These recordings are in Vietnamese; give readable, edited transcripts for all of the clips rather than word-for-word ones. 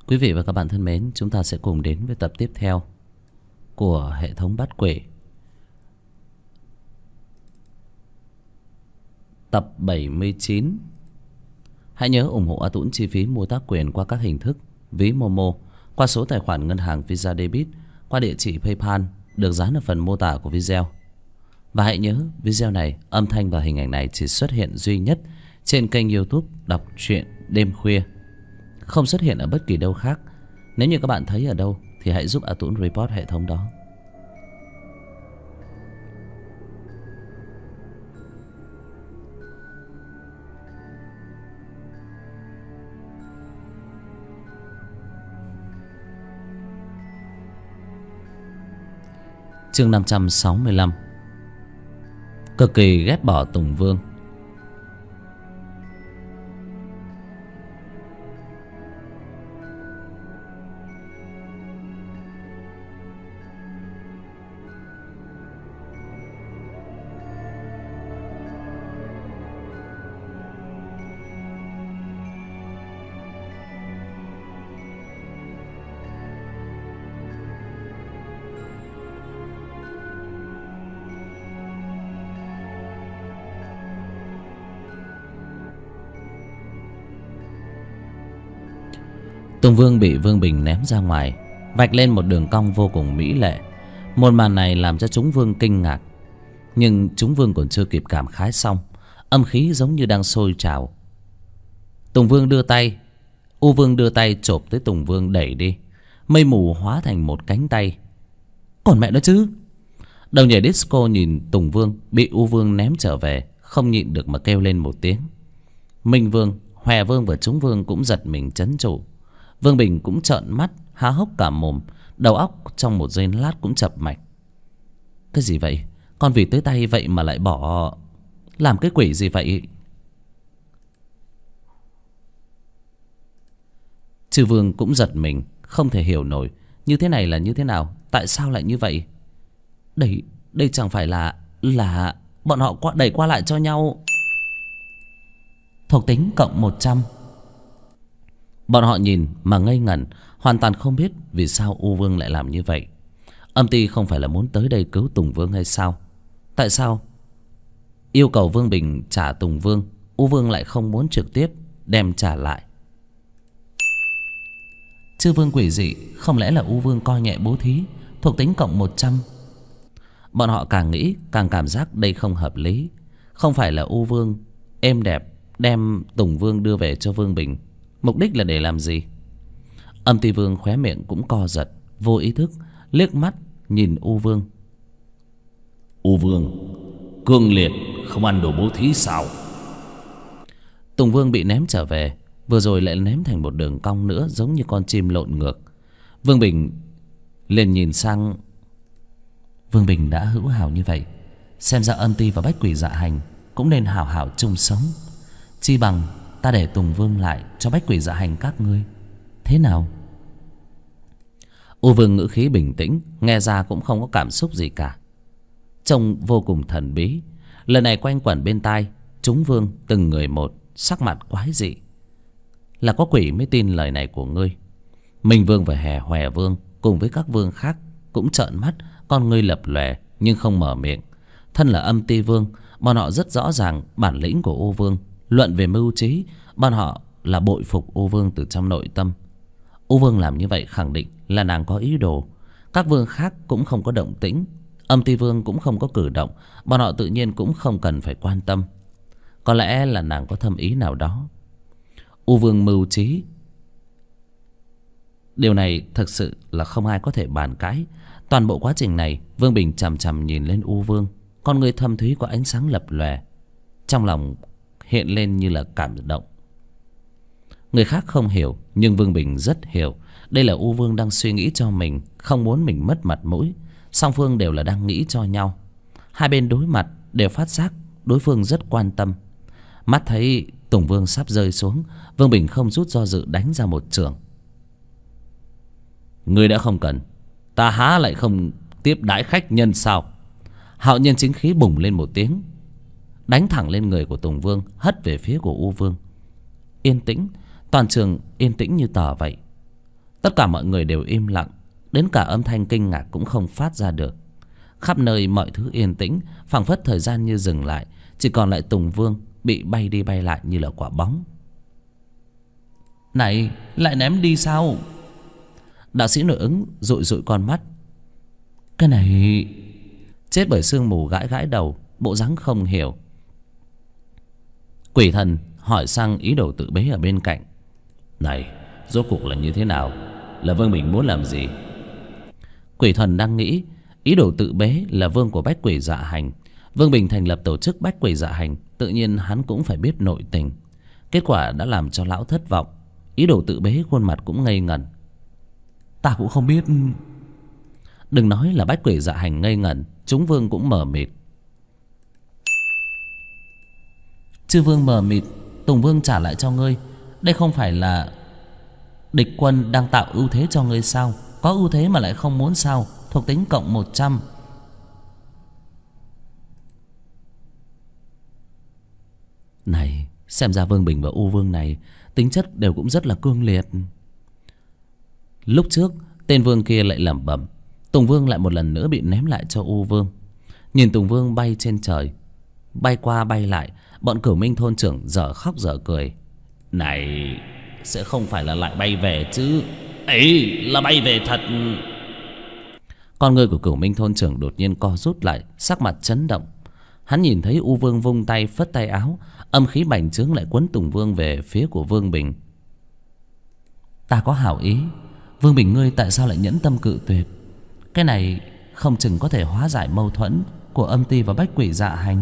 Quý vị và các bạn thân mến, chúng ta sẽ cùng đến với tập tiếp theo của hệ thống bắt quỷ. Tập 79. Hãy nhớ ủng hộ A Tũng chi phí mua tác quyền qua các hình thức: ví Momo, qua số tài khoản ngân hàng Visa Debit, qua địa chỉ PayPal được dán ở phần mô tả của video. Và hãy nhớ video này, âm thanh và hình ảnh này chỉ xuất hiện duy nhất trên kênh YouTube Đọc Truyện Đêm Khuya, không xuất hiện ở bất kỳ đâu khác. Nếu như các bạn thấy ở đâu thì hãy giúp A Tũng report hệ thống đó. Chương 565. Cực kỳ ghét bỏ Tùng Vương. Tùng Vương bị Vương Bình ném ra ngoài, vạch lên một đường cong vô cùng mỹ lệ. Một màn này làm cho chúng Vương kinh ngạc. Nhưng chúng Vương còn chưa kịp cảm khái xong, âm khí giống như đang sôi trào. Tùng Vương đưa tay, U Vương đưa tay chộp tới Tùng Vương đẩy đi. Mây mù hóa thành một cánh tay. Còn mẹ nó chứ. Đầu nhảy disco nhìn Tùng Vương bị U Vương ném trở về, không nhịn được mà kêu lên một tiếng. Minh Vương, Hòe Vương và chúng Vương cũng giật mình trấn trụ. Vương Bình cũng trợn mắt há hốc cả mồm, đầu óc trong một giây lát cũng chập mạch. Cái gì vậy? Con vịt tới tay vậy mà lại bỏ. Làm cái quỷ gì vậy? Chư Vương cũng giật mình, không thể hiểu nổi như thế này là như thế nào, tại sao lại như vậy? Đây chẳng phải là bọn họ đẩy qua lại cho nhau. Thuộc tính cộng 100. Bọn họ nhìn mà ngây ngẩn, hoàn toàn không biết vì sao U Vương lại làm như vậy. Âm ty không phải là muốn tới đây cứu Tùng Vương hay sao? Tại sao yêu cầu Vương Bình trả Tùng Vương, U Vương lại không muốn trực tiếp đem trả lại? Chư Vương quỷ dị, không lẽ là U Vương coi nhẹ bố thí, thuộc tính cộng 100? Bọn họ càng nghĩ càng cảm giác đây không hợp lý. Không phải là U Vương êm đẹp đem Tùng Vương đưa về cho Vương Bình, mục đích là để làm gì? Âm ty Vương khóe miệng cũng co giật, vô ý thức liếc mắt nhìn U Vương. U Vương cương liệt, không ăn đồ bố thí sao? Tùng Vương bị ném trở về, vừa rồi lại ném thành một đường cong nữa, giống như con chim lộn ngược. Vương Bình liền nhìn sang. Vương Bình đã hữu hảo như vậy, xem ra âm ty và bách quỷ dạ hành cũng nên hảo hảo chung sống. Chi bằng ta để Tùng Vương lại cho bách quỷ dạ hành các ngươi, thế nào? U Vương ngữ khí bình tĩnh, nghe ra cũng không có cảm xúc gì cả, trông vô cùng thần bí. Lần này quanh quẩn bên tai chúng Vương từng người một, sắc mặt quái dị. Là có quỷ mới tin lời này của ngươi. Minh Vương và Hòe Vương cùng với các vương khác cũng trợn mắt, con ngươi lập lòe nhưng không mở miệng. Thân là âm ty Vương, bọn họ rất rõ ràng bản lĩnh của U Vương. Luận về mưu trí, bọn họ là bội phục U Vương từ trong nội tâm. U Vương làm như vậy khẳng định là nàng có ý đồ. Các vương khác cũng không có động tĩnh, âm ty Vương cũng không có cử động, bọn họ tự nhiên cũng không cần phải quan tâm. Có lẽ là nàng có thâm ý nào đó. U Vương mưu trí, điều này thực sự là không ai có thể bàn cãi. Toàn bộ quá trình này, Vương Bình chằm chằm nhìn lên U Vương, con người thâm thúy có ánh sáng lập lòe, trong lòng hiện lên như là cảm động. Người khác không hiểu, nhưng Vương Bình rất hiểu. Đây là U Vương đang suy nghĩ cho mình, không muốn mình mất mặt mũi. Song phương đều là đang nghĩ cho nhau. Hai bên đối mặt đều phát giác đối phương rất quan tâm. Mắt thấy Tùng Vương sắp rơi xuống, Vương Bình không chút do dự đánh ra một chưởng. Ngươi đã không cần, ta há lại không tiếp đãi khách nhân sao? Hạo nhiên chính khí bùng lên một tiếng, đánh thẳng lên người của Tùng Vương, hất về phía của U Vương. Yên tĩnh, toàn trường yên tĩnh như tờ vậy. Tất cả mọi người đều im lặng, đến cả âm thanh kinh ngạc cũng không phát ra được. Khắp nơi mọi thứ yên tĩnh, phảng phất thời gian như dừng lại. Chỉ còn lại Tùng Vương bị bay đi bay lại như là quả bóng. Này, lại ném đi sao? Đạo sĩ nội ứng dụi dụi con mắt. Cái này... Chết bởi sương mù gãi gãi đầu, bộ dáng không hiểu. Quỷ thần hỏi sang ý đồ tự bế ở bên cạnh. Này, rốt cuộc là như thế nào? Là Vương Bình muốn làm gì? Quỷ thần đang nghĩ ý đồ tự bế là vương của bách quỷ dạ hành. Vương Bình thành lập tổ chức bách quỷ dạ hành, tự nhiên hắn cũng phải biết nội tình. Kết quả đã làm cho lão thất vọng. Ý đồ tự bế khuôn mặt cũng ngây ngẩn. Ta cũng không biết. Đừng nói là bách quỷ dạ hành ngây ngẩn, chúng vương cũng mờ mịt. Chư vương mờ mịt. Tùng Vương trả lại cho ngươi. Đây không phải là địch quân đang tạo ưu thế cho ngươi sao? Có ưu thế mà lại không muốn sao? Thuộc tính cộng 100. Này, xem ra Vương Bình và U Vương này tính chất đều cũng rất là cương liệt. Lúc trước tên vương kia lại lẩm bẩm. Tùng Vương lại một lần nữa bị ném lại cho U Vương. Nhìn Tùng Vương bay trên trời, bay qua bay lại, bọn Cửu Minh thôn trưởng dở khóc dở cười. Này, sẽ không phải là lại bay về chứ? Ấy là bay về thật. Con người của Cửu Minh thôn trưởng đột nhiên co rút lại, sắc mặt chấn động. Hắn nhìn thấy U Vương vung tay phất tay áo, âm khí bành trướng lại quấn Tùng Vương về phía của Vương Bình. Ta có hảo ý, Vương Bình ngươi tại sao lại nhẫn tâm cự tuyệt? Cái này không chừng có thể hóa giải mâu thuẫn của âm ti và bách quỷ dạ hành.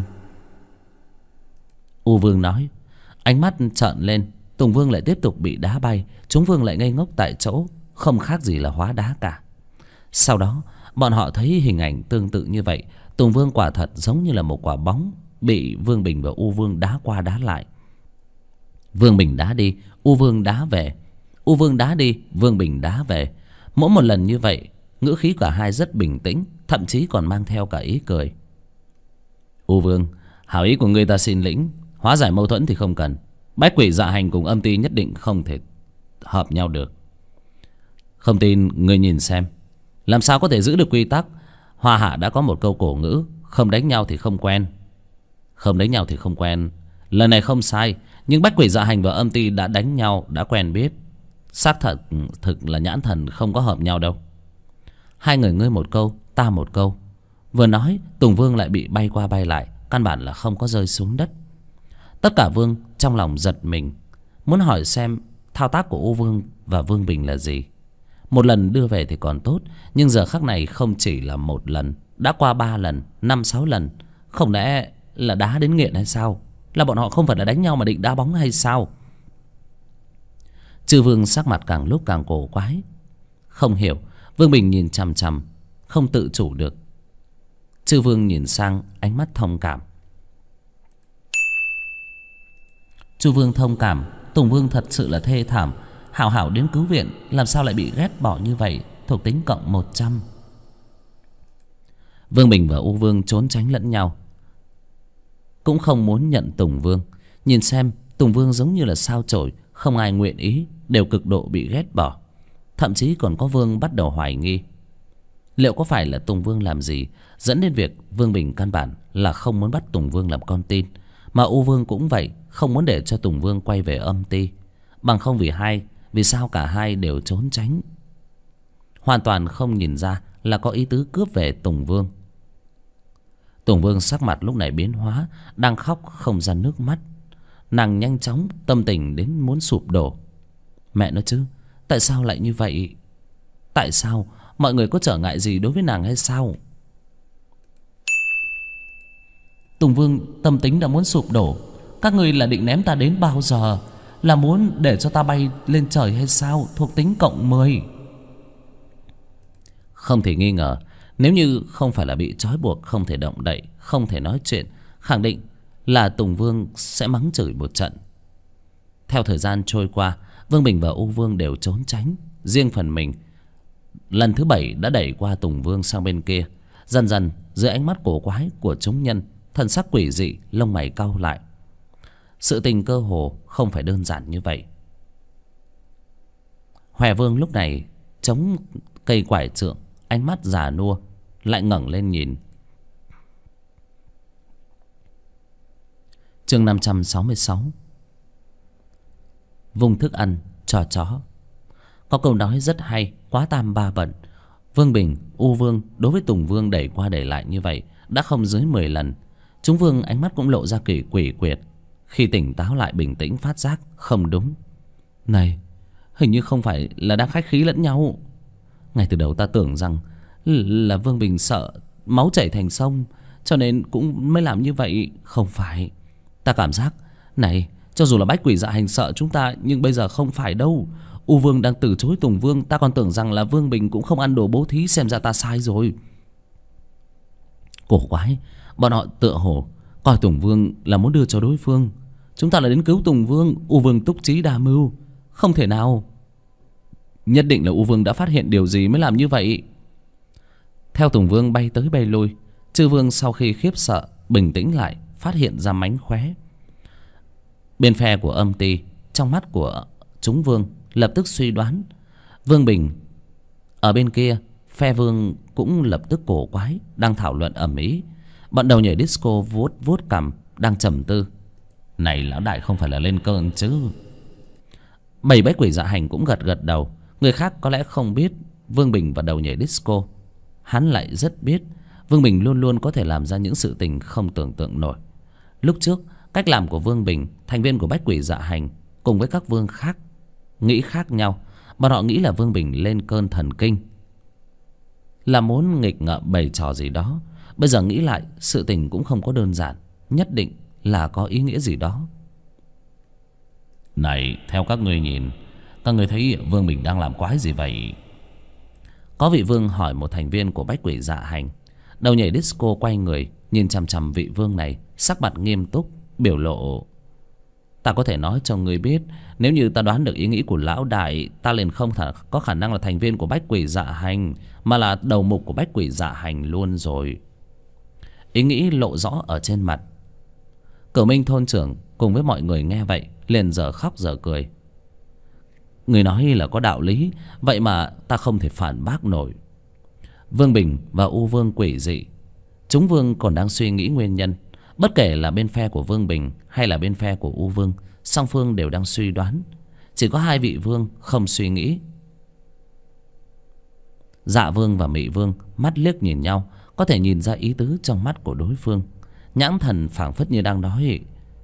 U Vương nói. Ánh mắt trợn lên. Tùng Vương lại tiếp tục bị đá bay. Chúng vương lại ngây ngốc tại chỗ, không khác gì là hóa đá cả. Sau đó bọn họ thấy hình ảnh tương tự như vậy. Tùng Vương quả thật giống như là một quả bóng bị Vương Bình và U Vương đá qua đá lại. Vương Bình đá đi, U Vương đá về. U Vương đá đi, Vương Bình đá về. Mỗi một lần như vậy, ngữ khí cả hai rất bình tĩnh, thậm chí còn mang theo cả ý cười. U Vương, hảo ý của ngươi ta xin lĩnh. Hóa giải mâu thuẫn thì không cần. Bách quỷ dạ hành cùng âm ti nhất định không thể hợp nhau được. Không tin ngươi nhìn xem, làm sao có thể giữ được quy tắc? Hoa Hạ đã có một câu cổ ngữ, không đánh nhau thì không quen. Không đánh nhau thì không quen, lần này không sai. Nhưng bách quỷ dạ hành và âm ti đã đánh nhau, đã quen biết. Xác thật thực là nhãn thần không có hợp nhau đâu. Hai người ngươi một câu, ta một câu. Vừa nói, Tùng Vương lại bị bay qua bay lại, căn bản là không có rơi xuống đất. Tất cả vương trong lòng giật mình, muốn hỏi xem thao tác của U Vương và Vương Bình là gì. Một lần đưa về thì còn tốt, nhưng giờ khắc này không chỉ là một lần, đã qua 3 lần, 5-6 lần. Không lẽ là đá đến nghiện hay sao? Là bọn họ không phải là đánh nhau mà định đá bóng hay sao? Chư vương sắc mặt càng lúc càng cổ quái. Không hiểu. Vương Bình nhìn chằm chằm, không tự chủ được. Chư vương nhìn sang, ánh mắt thông cảm. Chu Vương thông cảm. Tùng Vương thật sự là thê thảm. Hảo hảo đến cứu viện, làm sao lại bị ghét bỏ như vậy? Thuộc tính cộng 100. Vương Bình và U Vương trốn tránh lẫn nhau, cũng không muốn nhận Tùng Vương. Nhìn xem Tùng Vương giống như là sao chổi, không ai nguyện ý, đều cực độ bị ghét bỏ. Thậm chí còn có vương bắt đầu hoài nghi, liệu có phải là Tùng Vương làm gì dẫn đến việc Vương Bình căn bản là không muốn bắt Tùng Vương làm con tin. Mà U Vương cũng vậy, không muốn để cho Tùng Vương quay về âm ti. Bằng không vì sao cả hai đều trốn tránh, hoàn toàn không nhìn ra là có ý tứ cướp về Tùng Vương. Tùng Vương sắc mặt lúc này biến hóa, đang khóc không ra nước mắt. Nàng nhanh chóng tâm tình đến muốn sụp đổ. Mẹ nó chứ, tại sao lại như vậy? Tại sao? Mọi người có trở ngại gì đối với nàng hay sao? Tùng Vương tâm tính đã muốn sụp đổ. Các ngươi là định ném ta đến bao giờ? Là muốn để cho ta bay lên trời hay sao? Thuộc tính cộng 10. Không thể nghi ngờ, nếu như không phải là bị trói buộc, không thể động đậy, không thể nói chuyện, khẳng định là Tùng Vương sẽ mắng chửi một trận. Theo thời gian trôi qua, Vương Bình và U Vương đều trốn tránh. Riêng phần mình lần thứ 7 đã đẩy qua Tùng Vương sang bên kia. Dần dần dưới ánh mắt cổ quái của chúng nhân, thần sắc quỷ dị, lông mày cau lại. Sự tình cơ hồ không phải đơn giản như vậy. Hòe Vương lúc này chống cây quải trượng, ánh mắt già nua, lại ngẩng lên nhìn. Chương 566. Vung thức ăn cho chó. Có câu nói rất hay: quá tam ba bận. Vương Bình, U Vương đối với Tùng Vương đẩy qua đẩy lại như vậy đã không dưới 10 lần. Chúng Vương ánh mắt cũng lộ ra kỳ quỷ quyệt. Khi tỉnh táo lại bình tĩnh phát giác không đúng. Này, hình như không phải là đang khách khí lẫn nhau. Ngay từ đầu ta tưởng rằng là Vương Bình sợ máu chảy thành sông, cho nên cũng mới làm như vậy. Không phải. Ta cảm giác này, cho dù là Bách Quỷ Dạ Hành sợ chúng ta, nhưng bây giờ không phải đâu. U Vương đang từ chối Tùng Vương, ta còn tưởng rằng là Vương Bình cũng không ăn đồ bố thí. Xem ra ta sai rồi. Cổ quái, bọn họ tựa hồ coi Tùng Vương là muốn đưa cho đối phương. Chúng ta là đến cứu Tùng Vương. U Vương túc trí đa mưu. Không thể nào. Nhất định là U Vương đã phát hiện điều gì mới làm như vậy. Theo Tùng Vương bay tới bay lui, Chư Vương sau khi khiếp sợ bình tĩnh lại, phát hiện ra mánh khóe. Bên phe của Âm Ty, trong mắt của chúng Vương lập tức suy đoán. Vương Bình ở bên kia, phe Vương cũng lập tức cổ quái, đang thảo luận ầm ĩ. Bọn đầu nhảy disco vuốt vuốt cằm, đang trầm tư. Này lão đại không phải là lên cơn chứ? Bầy Bách Quỷ Dạ Hành cũng gật gật đầu. Người khác có lẽ không biết Vương Bình và đầu nhảy disco, hắn lại rất biết. Vương Bình luôn luôn có thể làm ra những sự tình không tưởng tượng nổi. Lúc trước, cách làm của Vương Bình, thành viên của Bách Quỷ Dạ Hành cùng với các vương khác nghĩ khác nhau. Bọn họ nghĩ là Vương Bình lên cơn thần kinh, là muốn nghịch ngợm bày trò gì đó. Bây giờ nghĩ lại, sự tình cũng không có đơn giản, nhất định là có ý nghĩa gì đó. Này, theo các ngươi nhìn, các ngươi thấy Vương Bình đang làm quái gì vậy? Có vị vương hỏi một thành viên của Bách Quỷ Dạ Hành. Đầu nhảy disco quay người nhìn chằm chằm vị vương này, sắc mặt nghiêm túc, biểu lộ: ta có thể nói cho ngươi biết, nếu như ta đoán được ý nghĩ của lão đại, ta liền không có khả năng là thành viên của Bách Quỷ Dạ Hành, mà là đầu mục của Bách Quỷ Dạ Hành luôn rồi. Ý nghĩ lộ rõ ở trên mặt. Cửu Minh thôn trưởng cùng với mọi người nghe vậy liền giờ khóc giờ cười. Người nói là có đạo lý, vậy mà ta không thể phản bác nổi. Vương Bình và U Vương quỷ dị. Chúng Vương còn đang suy nghĩ nguyên nhân. Bất kể là bên phe của Vương Bình hay là bên phe của U Vương, song phương đều đang suy đoán. Chỉ có hai vị vương không suy nghĩ. Dạ Vương và Mị Vương mắt liếc nhìn nhau, có thể nhìn ra ý tứ trong mắt của đối phương. Nhãn thần phảng phất như đang nói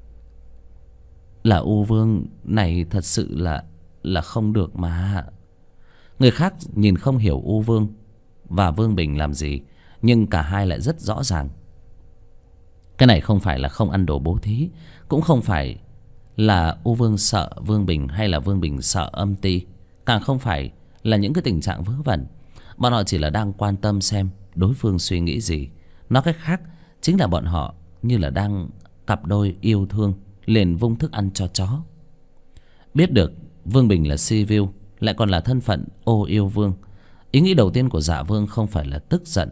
là U Vương này thật sự là không được mà. Người khác nhìn không hiểu U Vương và Vương Bình làm gì, nhưng cả hai lại rất rõ ràng. Cái này không phải là không ăn đồ bố thí, cũng không phải là U Vương sợ Vương Bình hay là Vương Bình sợ Âm Ty, càng không phải là những cái tình trạng vớ vẩn. Bọn họ chỉ là đang quan tâm xem đối phương suy nghĩ gì. Nói cách khác, chính là bọn họ như là đang cặp đôi yêu thương, liền vung thức ăn cho chó. Biết được Vương Bình là si view, lại còn là thân phận ô yêu vương, ý nghĩ đầu tiên của Dạ Vương không phải là tức giận.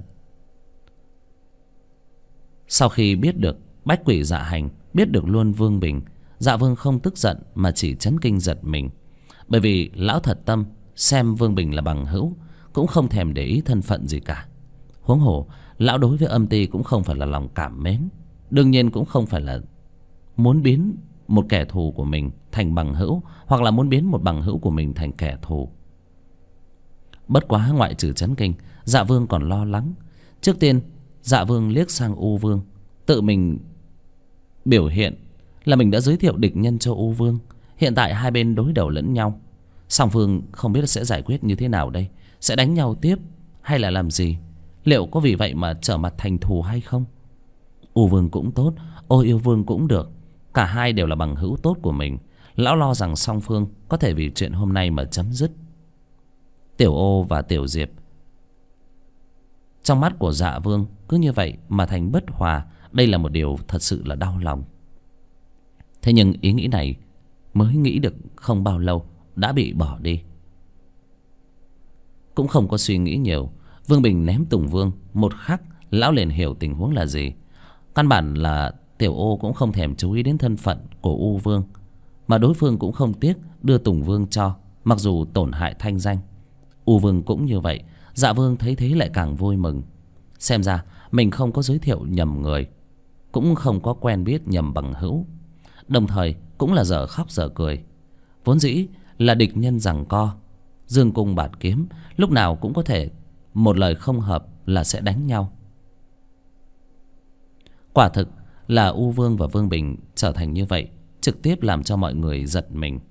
Sau khi biết được Bách Quỷ Dạ Hành biết được luôn Vương Bình, Dạ Vương không tức giận mà chỉ chấn kinh giật mình. Bởi vì lão thật tâm xem Vương Bình là bằng hữu, cũng không thèm để ý thân phận gì cả. Huống hồ lão đối với Âm Ty cũng không phải là lòng cảm mến, đương nhiên cũng không phải là muốn biến một kẻ thù của mình thành bằng hữu, hoặc là muốn biến một bằng hữu của mình thành kẻ thù. Bất quá ngoại trừ chấn kinh, Dạ Vương còn lo lắng. Trước tiên Dạ Vương liếc sang U Vương, tự mình biểu hiện là mình đã giới thiệu địch nhân cho U Vương. Hiện tại hai bên đối đầu lẫn nhau, song phương không biết sẽ giải quyết như thế nào đây. Sẽ đánh nhau tiếp hay là làm gì? Liệu có vì vậy mà trở mặt thành thù hay không? U Vương cũng tốt, Ô Yêu Vương cũng được, cả hai đều là bằng hữu tốt của mình. Lão lo rằng song phương có thể vì chuyện hôm nay mà chấm dứt. Tiểu Ô và Tiểu Diệp trong mắt của Dạ Vương cứ như vậy mà thành bất hòa. Đây là một điều thật sự là đau lòng. Thế nhưng ý nghĩ này mới nghĩ được không bao lâu đã bị bỏ đi. Cũng không có suy nghĩ nhiều, Vương Bình ném Tùng Vương một khắc, lão liền hiểu tình huống là gì. Căn bản là Tiểu Ô cũng không thèm chú ý đến thân phận của U Vương, mà đối phương cũng không tiếc đưa Tùng Vương cho, mặc dù tổn hại thanh danh. U Vương cũng như vậy. Dạ Vương thấy thế lại càng vui mừng. Xem ra mình không có giới thiệu nhầm người, cũng không có quen biết nhầm bằng hữu, đồng thời cũng là dở khóc dở cười. Vốn dĩ là địch nhân giằng co, dương cung bạt kiếm, lúc nào cũng có thể một lời không hợp là sẽ đánh nhau. Quả thực là U Vương và Vương Bình trở thành như vậy, trực tiếp làm cho mọi người giật mình.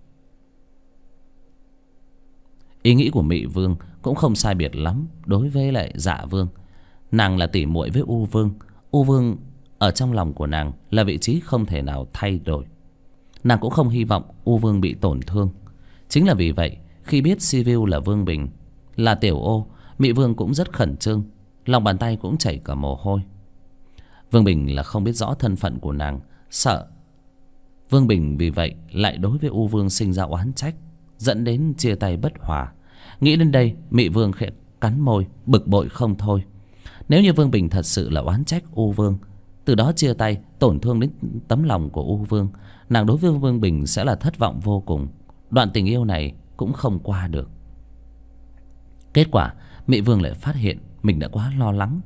Ý nghĩ của Mị Vương cũng không sai biệt lắm đối với lại Dạ Vương. Nàng là tỷ muội với U Vương. U Vương ở trong lòng của nàng là vị trí không thể nào thay đổi. Nàng cũng không hy vọng U Vương bị tổn thương. Chính là vì vậy, khi biết Sivu là Vương Bình, là tiểu ô, Mị Vương cũng rất khẩn trương, lòng bàn tay cũng chảy cả mồ hôi. Vương Bình là không biết rõ thân phận của nàng, sợ Vương Bình vì vậy lại đối với U Vương sinh ra oán trách, dẫn đến chia tay bất hòa. Nghĩ đến đây, Mị Vương khẽ cắn môi, bực bội không thôi. Nếu như Vương Bình thật sự là oán trách U Vương, từ đó chia tay, tổn thương đến tấm lòng của U Vương, nàng đối với Vương Bình sẽ là thất vọng vô cùng. Đoạn tình yêu này cũng không qua được. Kết quả Mị Vương lại phát hiện mình đã quá lo lắng.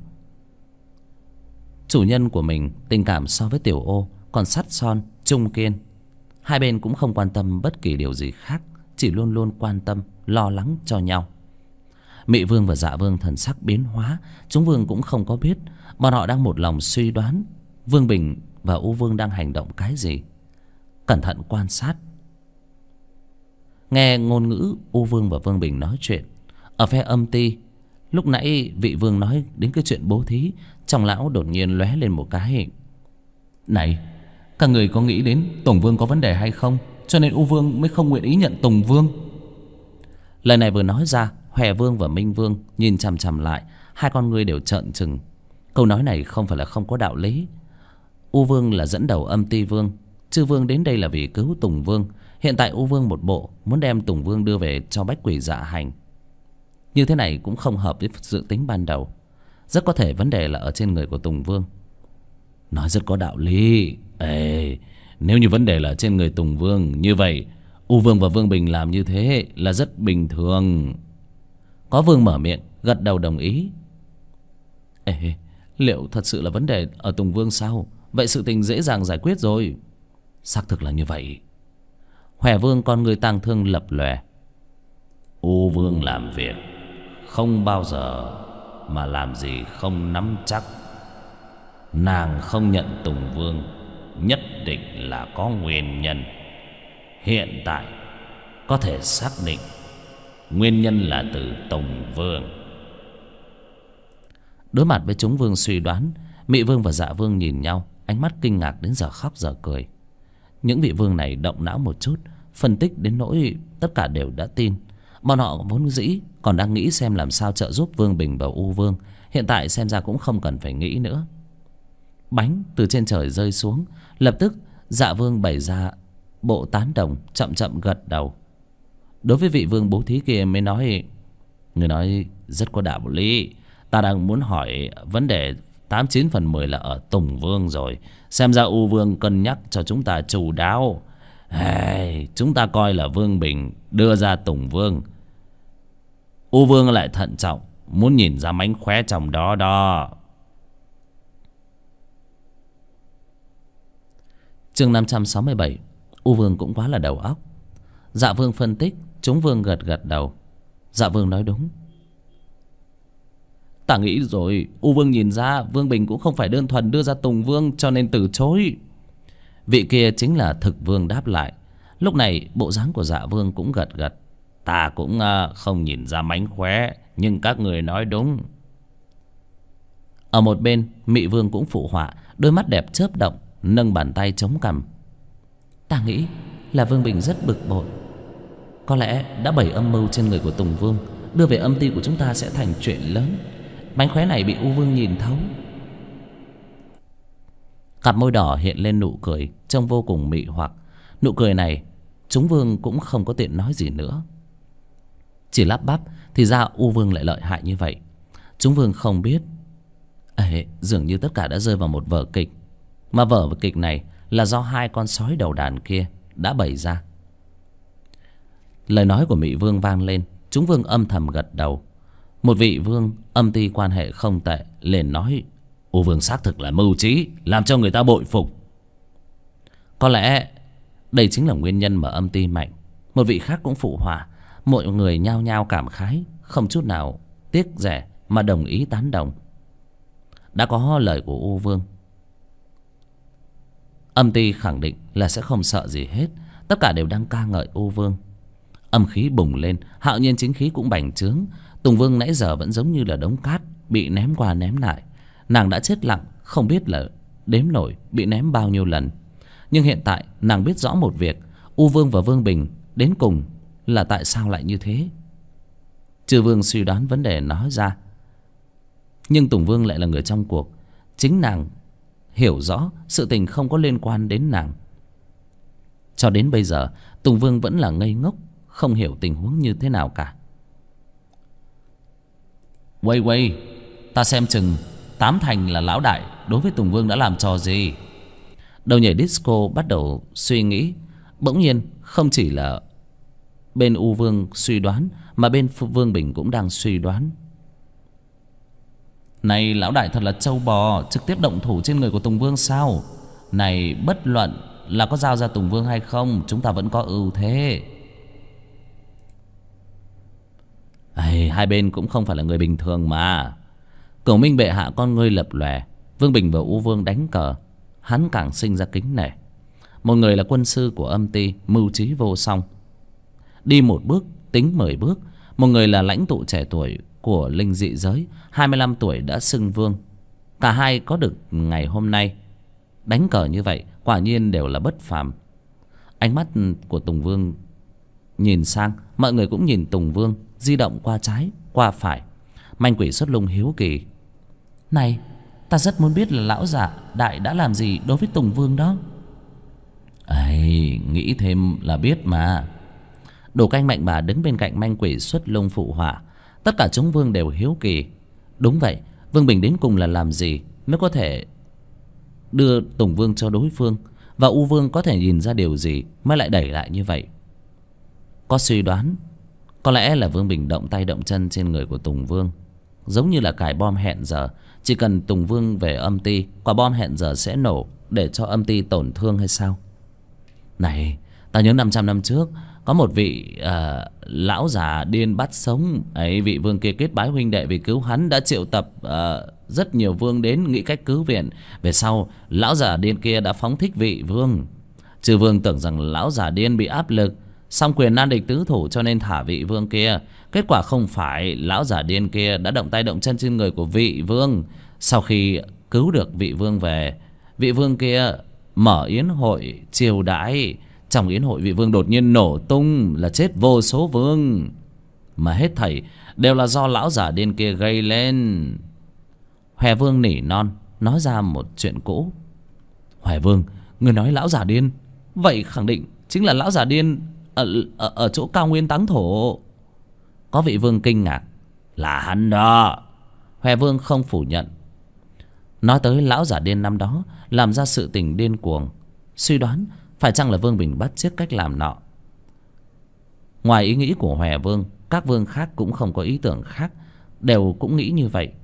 Chủ nhân của mình tình cảm so với tiểu ô còn sắt son trung kiên. Hai bên cũng không quan tâm bất kỳ điều gì khác, chỉ luôn luôn quan tâm lo lắng cho nhau. Mị Vương và Dạ Vương thần sắc biến hóa. Chúng Vương cũng không có biết bọn họ đang một lòng suy đoán Vương Bình và U Vương đang hành động cái gì. Cẩn thận quan sát, nghe ngôn ngữ U Vương và Vương Bình nói chuyện. Ở phe âm ti, lúc nãy vị vương nói đến cái chuyện bố thí, trong lão đột nhiên lóe lên một cái. Này, các người có nghĩ đến Tùng Vương có vấn đề hay không, cho nên U Vương mới không nguyện ý nhận Tùng Vương? Lời này vừa nói ra, Hòe Vương và Minh Vương nhìn chằm chằm lại, hai con ngươi đều trợn trừng. Câu nói này không phải là không có đạo lý. U Vương là dẫn đầu âm ti vương, chư vương đến đây là vì cứu Tùng Vương. Hiện tại U Vương một bộ muốn đem Tùng Vương đưa về cho Bách Quỷ Dạ Hành. Như thế này cũng không hợp với dự tính ban đầu. Rất có thể vấn đề là ở trên người của Tùng Vương. Nói rất có đạo lý. Ê, nếu như vấn đề là trên người Tùng Vương, như vậy U Vương và Vương Bình làm như thế là rất bình thường. Có vương mở miệng gật đầu đồng ý. Ê, liệu thật sự là vấn đề ở Tùng Vương sao? Vậy sự tình dễ dàng giải quyết rồi. Xác thực là như vậy. Hòe Vương con người tang thương lập lòe. U Vương làm việc không bao giờ mà làm gì không nắm chắc. Nàng không nhận Tùng Vương nhất định là có nguyên nhân. Hiện tại có thể xác định nguyên nhân là từ Tùng Vương. Đối mặt với chúng vương suy đoán, Mị Vương và Dạ Vương nhìn nhau, ánh mắt kinh ngạc đến giờ khóc giờ cười. Những vị vương này động não một chút, phân tích đến nỗi tất cả đều đã tin. Bọn họ vốn dĩ còn đang nghĩ xem làm sao trợ giúp Vương Bình và U Vương, hiện tại xem ra cũng không cần phải nghĩ nữa. Bánh từ trên trời rơi xuống, lập tức Dạ Vương bày ra bộ tán đồng, chậm chậm gật đầu. Đối với vị vương bố thí kia mới nói: người nói rất có đạo lý. Ta đang muốn hỏi vấn đề 89/10 là ở Tùng Vương rồi. Xem ra U Vương cân nhắc cho chúng ta chu đáo. Chúng ta coi là Vương Bình đưa ra Tùng Vương, U Vương lại thận trọng, muốn nhìn ra mánh khóe trong đó đó. Chương 567. U Vương cũng quá là đầu óc. Dạ Vương phân tích, chúng vương gật gật đầu. Dạ Vương nói đúng. Ta nghĩ rồi, U Vương nhìn ra Vương Bình cũng không phải đơn thuần đưa ra Tùng Vương cho nên từ chối. Vị kia chính là Thực Vương đáp lại. Lúc này bộ dáng của Dạ Vương cũng gật gật. Ta cũng không nhìn ra mánh khóe, nhưng các người nói đúng. Ở một bên, Mị Vương cũng phụ họa, đôi mắt đẹp chớp động, nâng bàn tay chống cằm. Ta nghĩ là Vương Bình rất bực bội, có lẽ đã bày âm mưu trên người của Tùng Vương, đưa về âm ty của chúng ta sẽ thành chuyện lớn. Mánh khóe này bị U Vương nhìn thấu. Cặp môi đỏ hiện lên nụ cười, trông vô cùng mị hoặc. Nụ cười này chúng vương cũng không có tiện nói gì nữa, chỉ lắp bắp thì ra U Vương lại lợi hại như vậy. Chúng vương không biết dường như tất cả đã rơi vào một vở kịch, mà vở kịch này là do hai con sói đầu đàn kia đã bày ra. Lời nói của Mị Vương vang lên, chúng vương âm thầm gật đầu. Một vị vương âm ty quan hệ không tệ liền nói: U Vương xác thực là mưu trí, làm cho người ta bội phục. Có lẽ đây chính là nguyên nhân mà âm ty mạnh. Một vị khác cũng phụ họa. Mọi người nhao nhao cảm khái, không chút nào tiếc rẻ mà đồng ý tán đồng. Đã có lời của U Vương, âm ty khẳng định là sẽ không sợ gì hết. Tất cả đều đang ca ngợi U Vương. Âm khí bùng lên, hạo nhiên chính khí cũng bành trướng. Tùng Vương nãy giờ vẫn giống như là đống cát bị ném qua ném lại. Nàng đã chết lặng, không biết là đếm nổi bị ném bao nhiêu lần. Nhưng hiện tại nàng biết rõ một việc: U Vương và Vương Bình đến cùng là tại sao lại như thế. Chư vương suy đoán vấn đề nói ra, nhưng Tùng Vương lại là người trong cuộc. Chính nàng hiểu rõ sự tình không có liên quan đến nàng. Cho đến bây giờ Tùng Vương vẫn là ngây ngốc, không hiểu tình huống như thế nào cả. Quay ta xem chừng tám thành là lão đại đối với Tùng Vương đã làm trò gì. Đầu nhảy disco bắt đầu suy nghĩ. Bỗng nhiên không chỉ là bên U Vương suy đoán, mà bên Vương Bình cũng đang suy đoán. Này lão đại thật là trâu bò, trực tiếp động thủ trên người của Tùng Vương sao? Này bất luận là có giao ra Tùng Vương hay không, chúng ta vẫn có ưu thế. Hai bên cũng không phải là người bình thường mà. Cửu Minh bệ hạ con ngươi lập lòe. Vương Bình và U Vương đánh cờ, hắn càng sinh ra kính nể. Một người là quân sư của âm ty, mưu trí vô song, đi một bước tính 10 bước. Một người là lãnh tụ trẻ tuổi của linh dị giới, 25 tuổi đã xưng vương. Cả hai có được ngày hôm nay đánh cờ như vậy quả nhiên đều là bất phàm. Ánh mắt của Tùng Vương nhìn sang, mọi người cũng nhìn Tùng Vương di động qua trái qua phải. Manh quỷ xuất lung hiếu kỳ: Này, ta rất muốn biết là lão giả đại đã làm gì đối với Tùng Vương đó. Nghĩ thêm là biết mà. Đồ Canh Mạnh Bà đứng bên cạnh manh quỷ xuất lung phụ họa. Tất cả chúng vương đều hiếu kỳ. Đúng vậy, Vương Bình đến cùng là làm gì mới có thể đưa Tùng Vương cho đối phương, và U Vương có thể nhìn ra điều gì mới lại đẩy lại như vậy. Có suy đoán có lẽ là Vương Bình động tay động chân trên người của Tùng Vương, giống như là cài bom hẹn giờ. Chỉ cần Tùng Vương về âm ty, quả bom hẹn giờ sẽ nổ để cho âm ty tổn thương hay sao? Này, ta nhớ 500 năm trước có một vị lão già điên bắt sống ấy. Vị vương kia kết bái huynh đệ vì cứu hắn, đã triệu tập rất nhiều vương đến nghĩ cách cứu viện. Về sau lão già điên kia đã phóng thích vị vương. Chư vương tưởng rằng lão già điên bị áp lực, song quyền nan địch tứ thủ cho nên thả vị vương kia. Kết quả không phải, lão già điên kia đã động tay động chân trên người của vị vương. Sau khi cứu được vị vương về, vị vương kia mở yến hội chiêu đãi. Trong yến hội vị vương đột nhiên nổ tung, là chết vô số vương. Mà hết thảy đều là do lão giả điên kia gây lên. Hòe Vương nỉ non nói ra một chuyện cũ. Hòe Vương, người nói lão giả điên, vậy khẳng định chính là lão giả điên ở chỗ cao nguyên táng thổ. Có vị vương kinh ngạc: Là hắn đó. Hòe Vương không phủ nhận, nói tới lão giả điên năm đó làm ra sự tình điên cuồng, suy đoán phải chăng là Vương Bình bắt chước cách làm nọ. Ngoài ý nghĩ của Hòe Vương, các vương khác cũng không có ý tưởng khác, đều cũng nghĩ như vậy.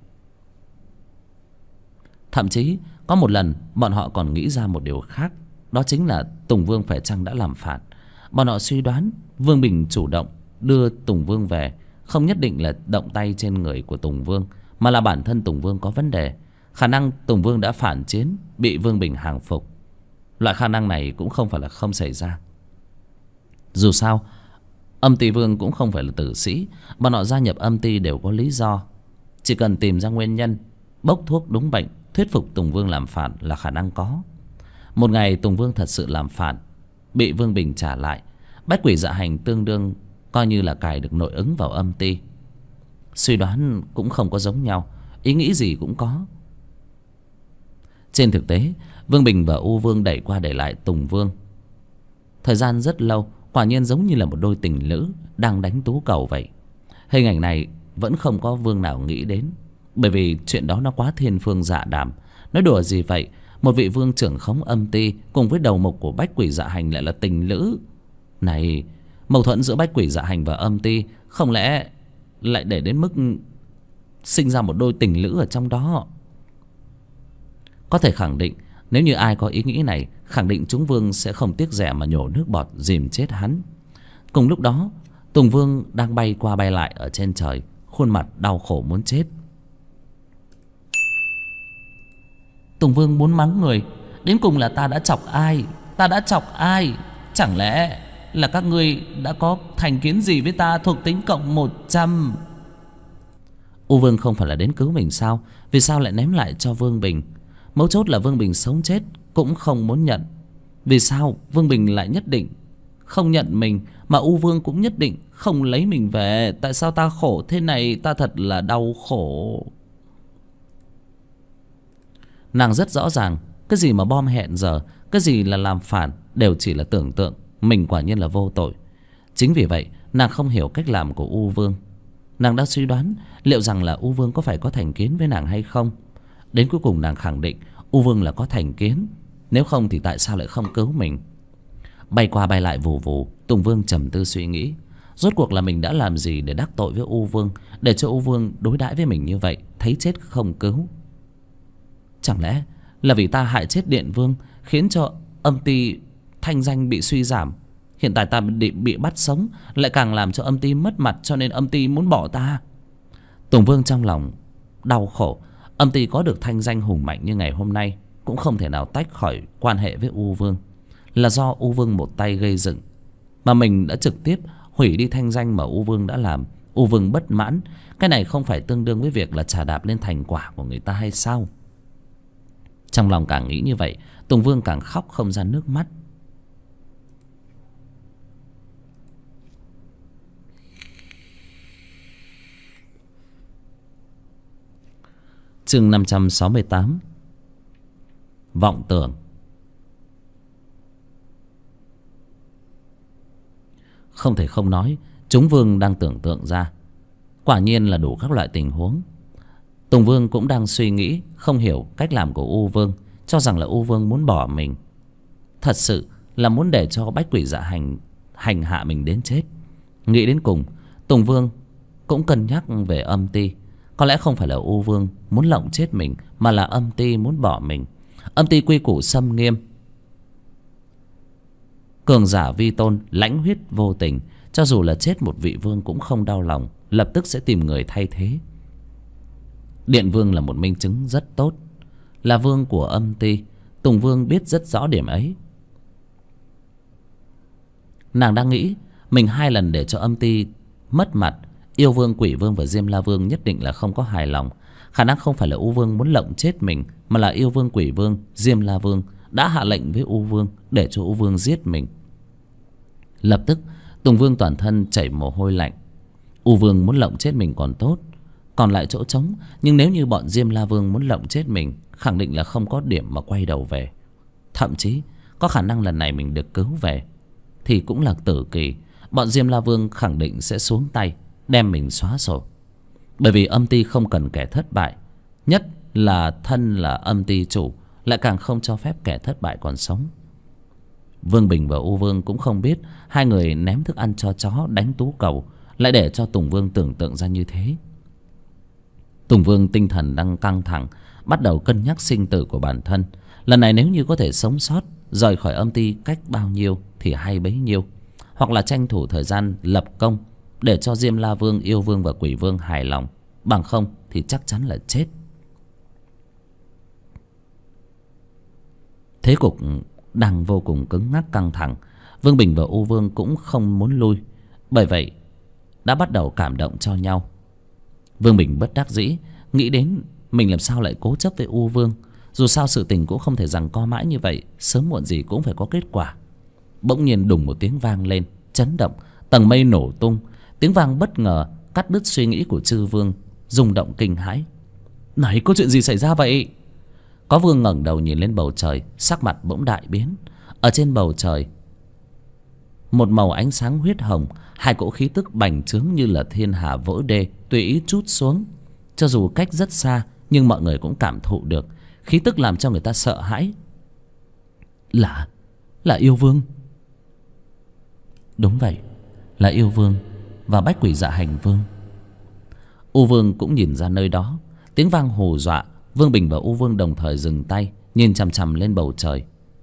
Thậm chí có một lần bọn họ còn nghĩ ra một điều khác, đó chính là Tùng Vương phải chăng đã làm phản. Bọn họ suy đoán Vương Bình chủ động đưa Tùng Vương về, không nhất định là động tay trên người của Tùng Vương, mà là bản thân Tùng Vương có vấn đề. Khả năng Tùng Vương đã phản chiến, bị Vương Bình hàng phục. Loại khả năng này cũng không phải là không xảy ra. Dù sao âm ty vương cũng không phải là tử sĩ, bọn họ gia nhập âm ty đều có lý do. Chỉ cần tìm ra nguyên nhân, bốc thuốc đúng bệnh, thuyết phục Tùng Vương làm phản là khả năng có. Một ngày Tùng Vương thật sự làm phản, bị Vương Bình trả lại, Bách Quỷ Dạ Hành tương đương coi như là cài được nội ứng vào âm ty. Suy đoán cũng không có giống nhau, ý nghĩ gì cũng có. Trên thực tế Vương Bình và U Vương đẩy qua đẩy lại Tùng Vương thời gian rất lâu, quả nhiên giống như là một đôi tình lữ đang đánh tú cầu vậy. Hình ảnh này vẫn không có vương nào nghĩ đến, bởi vì chuyện đó nó quá thiên phương dạ đàm. Nói đùa gì vậy, một vị vương trưởng khống âm ty cùng với đầu mục của Bách Quỷ Dạ Hành lại là tình lữ. Này, Mâu thuẫn giữa Bách Quỷ Dạ Hành và Âm Ti không lẽ lại để đến mức sinh ra một đôi tình lữ ở trong đó. Có thể khẳng định, nếu như ai có ý nghĩ này, khẳng định chúng Vương sẽ không tiếc rẻ mà nhổ nước bọt dìm chết hắn. Cùng lúc đó, Tùng Vương đang bay qua bay lại ở trên trời, khuôn mặt đau khổ muốn chết. Tùng Vương muốn mắng người, đến cùng là ta đã chọc ai? Ta đã chọc ai? Chẳng lẽ là các ngươi đã có thành kiến gì với ta? Thuộc tính cộng 100. U Vương không phải là đến cứu mình sao? Vì sao lại ném lại cho Vương Bình? Mấu chốt là Vương Bình sống chết cũng không muốn nhận. Vì sao Vương Bình lại nhất định không nhận mình, mà U Vương cũng nhất định không lấy mình về? Tại sao ta khổ thế này? Ta thật là đau khổ. Nàng rất rõ ràng, cái gì mà bom hẹn giờ, cái gì là làm phản, đều chỉ là tưởng tượng. Mình quả nhiên là vô tội. Chính vì vậy nàng không hiểu cách làm của U Vương. Nàng đã suy đoán liệu rằng là U Vương có phải có thành kiến với nàng hay không. Đến cuối cùng nàng khẳng định U Vương là có thành kiến. Nếu không thì tại sao lại không cứu mình? Bay qua bay lại vù vù, Tùng Vương trầm tư suy nghĩ. Rốt cuộc là mình đã làm gì để đắc tội với U Vương, để cho U Vương đối đãi với mình như vậy, thấy chết không cứu? Chẳng lẽ là vì ta hại chết Điện Vương, khiến cho Âm Ti thanh danh bị suy giảm? Hiện tại ta bị bắt sống, lại càng làm cho Âm Ti mất mặt, cho nên Âm Ti muốn bỏ ta. Tùng Vương trong lòng đau khổ. Âm Ti có được thanh danh hùng mạnh như ngày hôm nay cũng không thể nào tách khỏi quan hệ với U Vương. Là do U Vương một tay gây dựng, mà mình đã trực tiếp hủy đi thanh danh mà U Vương đã làm. U Vương bất mãn. Cái này không phải tương đương với việc là chà đạp lên thành quả của người ta hay sao? Trong lòng càng nghĩ như vậy, Tùng Vương càng khóc không ra nước mắt. Chương 568. Vọng tưởng. Không thể không nói, chúng Vương đang tưởng tượng ra. Quả nhiên là đủ các loại tình huống. Tùng Vương cũng đang suy nghĩ, không hiểu cách làm của U Vương, cho rằng là U Vương muốn bỏ mình. Thật sự là muốn để cho Bách Quỷ Dạ Hành hành hạ mình đến chết. Nghĩ đến cùng, Tùng Vương cũng cân nhắc về Âm Ti. Có lẽ không phải là U Vương muốn lộng chết mình, mà là Âm Ti muốn bỏ mình. Âm Ti quy củ xâm nghiêm, cường giả vi tôn, lãnh huyết vô tình. Cho dù là chết một vị vương cũng không đau lòng, lập tức sẽ tìm người thay thế. Điện Vương là một minh chứng rất tốt. Là vương của Âm Ti, Tùng Vương biết rất rõ điểm ấy. Nàng đang nghĩ mình 2 lần để cho Âm Ti mất mặt, Yêu Vương, Quỷ Vương và Diêm La Vương nhất định là không có hài lòng. Khả năng không phải là U Vương muốn lộng chết mình, mà là Yêu Vương, Quỷ Vương, Diêm La Vương đã hạ lệnh với U Vương để cho U Vương giết mình. Lập tức Tùng Vương toàn thân chảy mồ hôi lạnh. U Vương muốn lộng chết mình còn tốt, còn lại chỗ trống. Nhưng nếu như bọn Diêm La Vương muốn lộng chết mình, khẳng định là không có điểm mà quay đầu về. Thậm chí có khả năng lần này mình được cứu về thì cũng là tử kỳ. Bọn Diêm La Vương khẳng định sẽ xuống tay đem mình xóa sổ. Bởi vì Âm Ti không cần kẻ thất bại, nhất là thân là Âm Ti chủ lại càng không cho phép kẻ thất bại còn sống. Vương Bình và U Vương cũng không biết hai người ném thức ăn cho chó đánh tú cầu lại để cho Tùng Vương tưởng tượng ra như thế. Tùng Vương tinh thần đang căng thẳng, bắt đầu cân nhắc sinh tử của bản thân. Lần này nếu như có thể sống sót, rời khỏi Âm Ti cách bao nhiêu thì hay bấy nhiêu. Hoặc là tranh thủ thời gian lập công để cho Diêm La Vương, Yêu Vương và Quỷ Vương hài lòng. Bằng không thì chắc chắn là chết. Thế cục đang vô cùng cứng ngắc căng thẳng. Vương Bình và U Vương cũng không muốn lui, bởi vậy đã bắt đầu cảm động cho nhau. Vương Bình bất đắc dĩ nghĩ đến mình làm sao lại cố chấp với U Vương. Dù sao sự tình cũng không thể giằng co mãi như vậy, sớm muộn gì cũng phải có kết quả. Bỗng nhiên đùng một tiếng vang lên, chấn động, tầng mây nổ tung. Tiếng vang bất ngờ cắt đứt suy nghĩ của chư vương, rung động kinh hãi. Này, có chuyện gì xảy ra vậy? Có vương ngẩng đầu nhìn lên bầu trời, sắc mặt bỗng đại biến. Ở trên bầu trời, một màu ánh sáng huyết hồng, hai cỗ khí tức bành trướng như là thiên hà vỡ đê, tùy ý trút xuống. Cho dù cách rất xa, nhưng mọi người cũng cảm thụ được. Khí tức làm cho người ta sợ hãi. Là Yêu Vương. Đúng vậy, là yêu vương và bách quỷ dạ hành vương. U vương cũng nhìn ra nơi đó. Tiếng vang hù dọa, Vương Bình và U vương đồng thời dừng tay, nhìn chằm chằm lên bầu trời.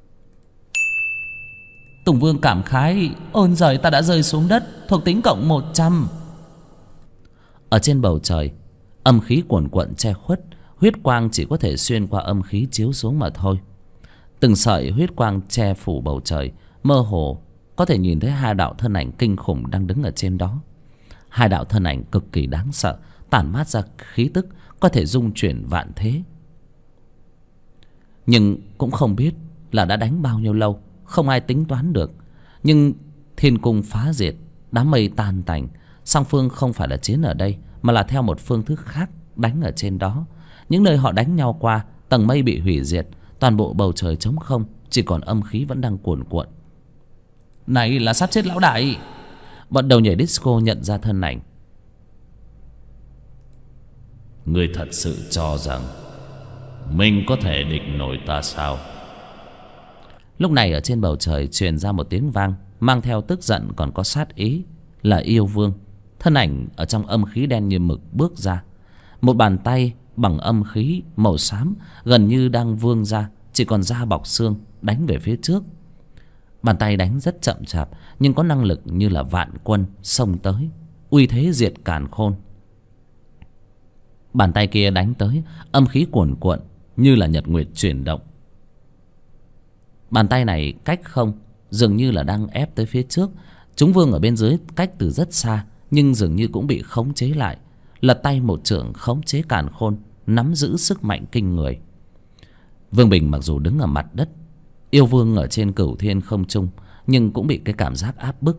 Tùng vương cảm khái: ôn giời, ta đã rơi xuống đất, thuộc tính cộng 100. Ở trên bầu trời, âm khí cuồn cuộn che khuất, huyết quang chỉ có thể xuyên qua âm khí chiếu xuống mà thôi. Từng sợi huyết quang che phủ bầu trời, mơ hồ có thể nhìn thấy hai đạo thân ảnh kinh khủng đang đứng ở trên đó. Hai đạo thân ảnh cực kỳ đáng sợ, tản mát ra khí tức có thể dung chuyển vạn thế. Nhưng cũng không biết là đã đánh bao nhiêu lâu, không ai tính toán được. Nhưng thiên cung phá diệt, đám mây tan tành, song phương không phải là chiến ở đây, mà là theo một phương thức khác đánh ở trên đó. Những nơi họ đánh nhau qua, tầng mây bị hủy diệt, toàn bộ bầu trời trống không, chỉ còn âm khí vẫn đang cuồn cuộn. Này là sắp chết lão đại! Bọn đầu nhảy disco nhận ra thân ảnh. Ngươi thật sự cho rằng mình có thể địch nổi ta sao? Lúc này ở trên bầu trời truyền ra một tiếng vang mang theo tức giận còn có sát ý, là yêu vương. Thân ảnh ở trong âm khí đen như mực bước ra. Một bàn tay bằng âm khí màu xám gần như đang vươn ra, chỉ còn da bọc xương, đánh về phía trước. Bàn tay đánh rất chậm chạp, nhưng có năng lực như là vạn quân xông tới, uy thế diệt càn khôn. Bàn tay kia đánh tới, âm khí cuồn cuộn như là nhật nguyệt chuyển động. Bàn tay này cách không, dường như là đang ép tới phía trước. Chúng vương ở bên dưới cách từ rất xa, nhưng dường như cũng bị khống chế lại. Lật tay một chưởng khống chế càn khôn, nắm giữ sức mạnh kinh người. Vương Bình mặc dù đứng ở mặt đất, yêu vương ở trên cửu thiên không trung, nhưng cũng bị cái cảm giác áp bức.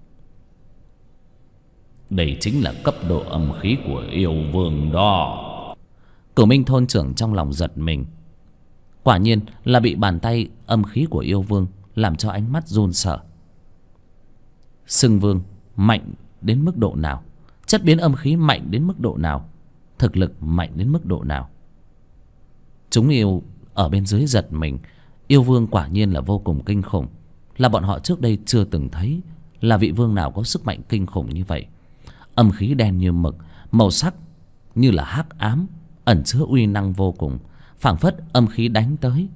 Đây chính là cấp độ âm khí của yêu vương đó. Cửu Minh thôn trưởng trong lòng giật mình. Quả nhiên là bị bàn tay âm khí của yêu vương làm cho ánh mắt run sợ. Xưng vương mạnh đến mức độ nào, chất biến âm khí mạnh đến mức độ nào, thực lực mạnh đến mức độ nào. Chúng yêu ở bên dưới giật mình. Yêu vương quả nhiên là vô cùng kinh khủng, là bọn họ trước đây chưa từng thấy là vị vương nào có sức mạnh kinh khủng như vậy. Âm khí đen như mực, màu sắc như là hắc ám, ẩn chứa uy năng vô cùng, phảng phất âm khí đánh tới,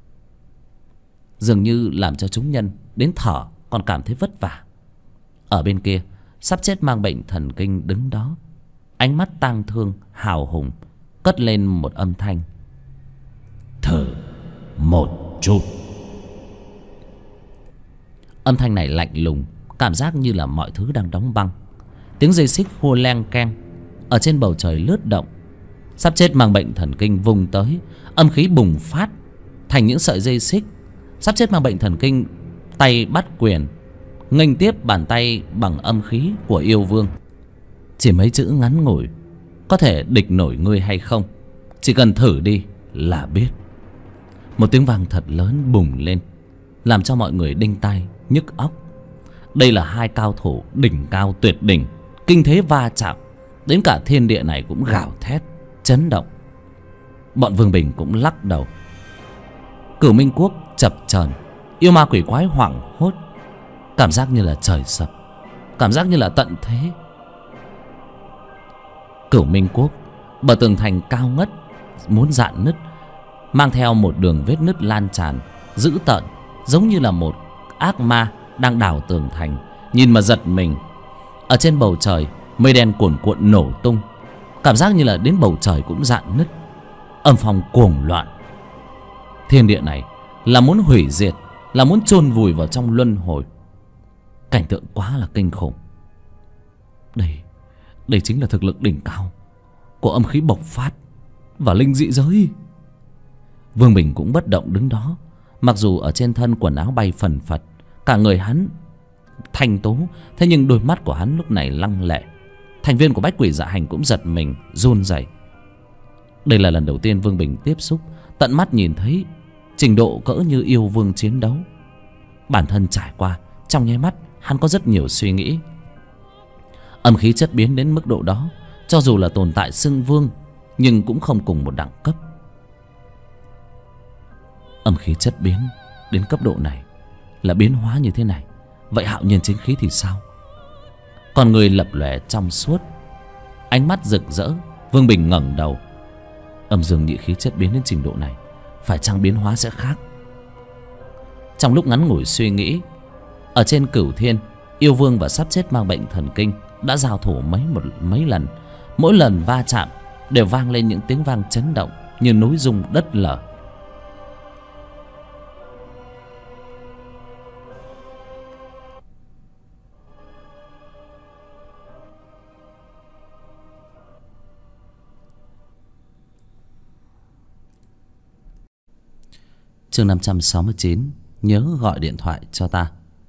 dường như làm cho chúng nhân đến thở còn cảm thấy vất vả. Ở bên kia, sắp chết mang bệnh thần kinh đứng đó, ánh mắt tang thương hào hùng, cất lên một âm thanh: thử một chút. Âm thanh này lạnh lùng, cảm giác như là mọi thứ đang đóng băng. Tiếng dây xích khua leng keng ở trên bầu trời lướt động. Sắp chết mang bệnh thần kinh vùng tới, âm khí bùng phát thành những sợi dây xích. Sắp chết mang bệnh thần kinh tay bắt quyền nghênh tiếp bàn tay bằng âm khí của yêu vương. Chỉ mấy chữ ngắn ngủi: có thể địch nổi ngươi hay không, chỉ cần thử đi là biết. Một tiếng vang thật lớn bùng lên, làm cho mọi người đinh tai nhức óc. Đây là hai cao thủ đỉnh cao tuyệt đỉnh, kinh thế va chạm, đến cả thiên địa này cũng gào thét chấn động. Bọn Vương Bình cũng lắc đầu. Cửu Minh quốc chập chờn, yêu ma quỷ quái hoảng hốt, cảm giác như là trời sập, cảm giác như là tận thế. Cửu Minh quốc, bờ tường thành cao ngất muốn rạn nứt, mang theo một đường vết nứt lan tràn dữ tợn, giống như là một ác ma đang đào tường thành. Nhìn mà giật mình. Ở trên bầu trời, mây đen cuồn cuộn nổ tung, cảm giác như là đến bầu trời cũng rạn nứt, âm phong cuồng loạn. Thiên địa này là muốn hủy diệt, là muốn chôn vùi vào trong luân hồi. Cảnh tượng quá là kinh khủng. Đây chính là thực lực đỉnh cao của âm khí bộc phát và linh dị giới. Vương Bình cũng bất động đứng đó, mặc dù ở trên thân quần áo bay phần phật, cả người hắn thanh tố, thế nhưng đôi mắt của hắn lúc này lăng lệ. Thành viên của Bách Quỷ Dạ Hành cũng giật mình run rẩy. Đây là lần đầu tiên Vương Bình tiếp xúc, tận mắt nhìn thấy trình độ cỡ như yêu vương chiến đấu. Bản thân trải qua, trong nháy mắt hắn có rất nhiều suy nghĩ. Âm khí chất biến đến mức độ đó, cho dù là tồn tại xưng vương, nhưng cũng không cùng một đẳng cấp. Âm khí chất biến đến cấp độ này, là biến hóa như thế này, vậy hạo nhiên chính khí thì sao? Con người lập lòe trong suốt, ánh mắt rực rỡ. Vương Bình ngẩng đầu. Âm dương nhị khí chất biến đến trình độ này, phải chăng biến hóa sẽ khác? Trong lúc ngắn ngủi suy nghĩ, ở trên Cửu Thiên, yêu vương và sắp chết mang bệnh thần kinh đã giao thủ mấy lần. Mỗi lần va chạm đều vang lên những tiếng vang chấn động như núi rung đất lở. Chương 569. Nhớ gọi điện thoại cho ta.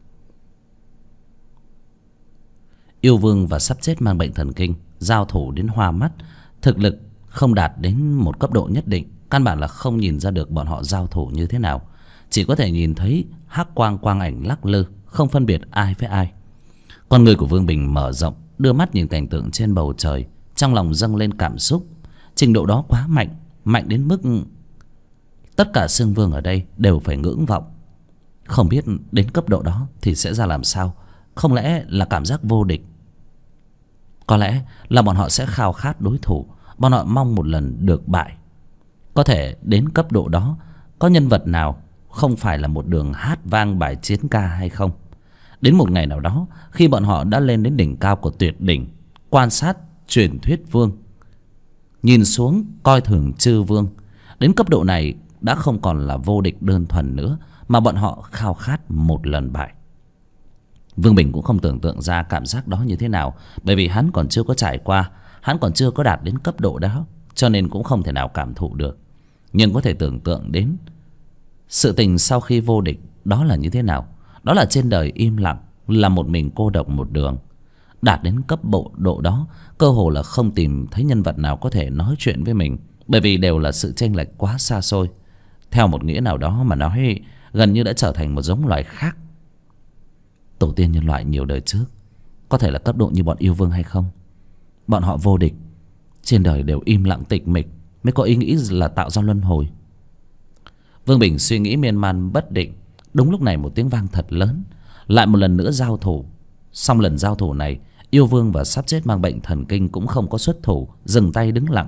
Yêu vương và sắp chết mang bệnh thần kinh giao thủ đến hoa mắt. Thực lực không đạt đến một cấp độ nhất định, căn bản là không nhìn ra được bọn họ giao thủ như thế nào. Chỉ có thể nhìn thấy hắc quang quang ảnh lắc lư, không phân biệt ai với ai. Con người của Vương Bình mở rộng, đưa mắt nhìn cảnh tượng trên bầu trời, trong lòng dâng lên cảm xúc. Trình độ đó quá mạnh, mạnh đến mức tất cả xương vương ở đây đều phải ngưỡng vọng. Không biết đến cấp độ đó thì sẽ ra làm sao. Không lẽ là cảm giác vô địch? Có lẽ là bọn họ sẽ khao khát đối thủ, bọn họ mong một lần được bại. Có thể đến cấp độ đó, có nhân vật nào không phải là một đường hát vang bài chiến ca hay không? Đến một ngày nào đó, khi bọn họ đã lên đến đỉnh cao của tuyệt đỉnh, quan sát truyền thuyết vương, nhìn xuống coi thường chư vương, đến cấp độ này đã không còn là vô địch đơn thuần nữa, mà bọn họ khao khát một lần bại. Vương Bình cũng không tưởng tượng ra cảm giác đó như thế nào, bởi vì hắn còn chưa có trải qua, hắn còn chưa có đạt đến cấp độ đó, cho nên cũng không thể nào cảm thụ được. Nhưng có thể tưởng tượng đến sự tình sau khi vô địch đó là như thế nào. Đó là trên đời im lặng, là một mình cô độc một đường. Đạt đến cấp độ đó, cơ hồ là không tìm thấy nhân vật nào có thể nói chuyện với mình, bởi vì đều là sự chênh lệch quá xa xôi. Theo một nghĩa nào đó mà nói, gần như đã trở thành một giống loài khác. Tổ tiên nhân loại nhiều đời trước có thể là cấp độ như bọn yêu vương hay không? Bọn họ vô địch, trên đời đều im lặng tịch mịch, mới có ý nghĩ là tạo ra luân hồi. Vương Bình suy nghĩ miên man bất định. Đúng lúc này một tiếng vang thật lớn, lại một lần nữa giao thủ. Song lần giao thủ này, yêu vương và sắp chết mang bệnh thần kinh cũng không có xuất thủ, dừng tay đứng lặng.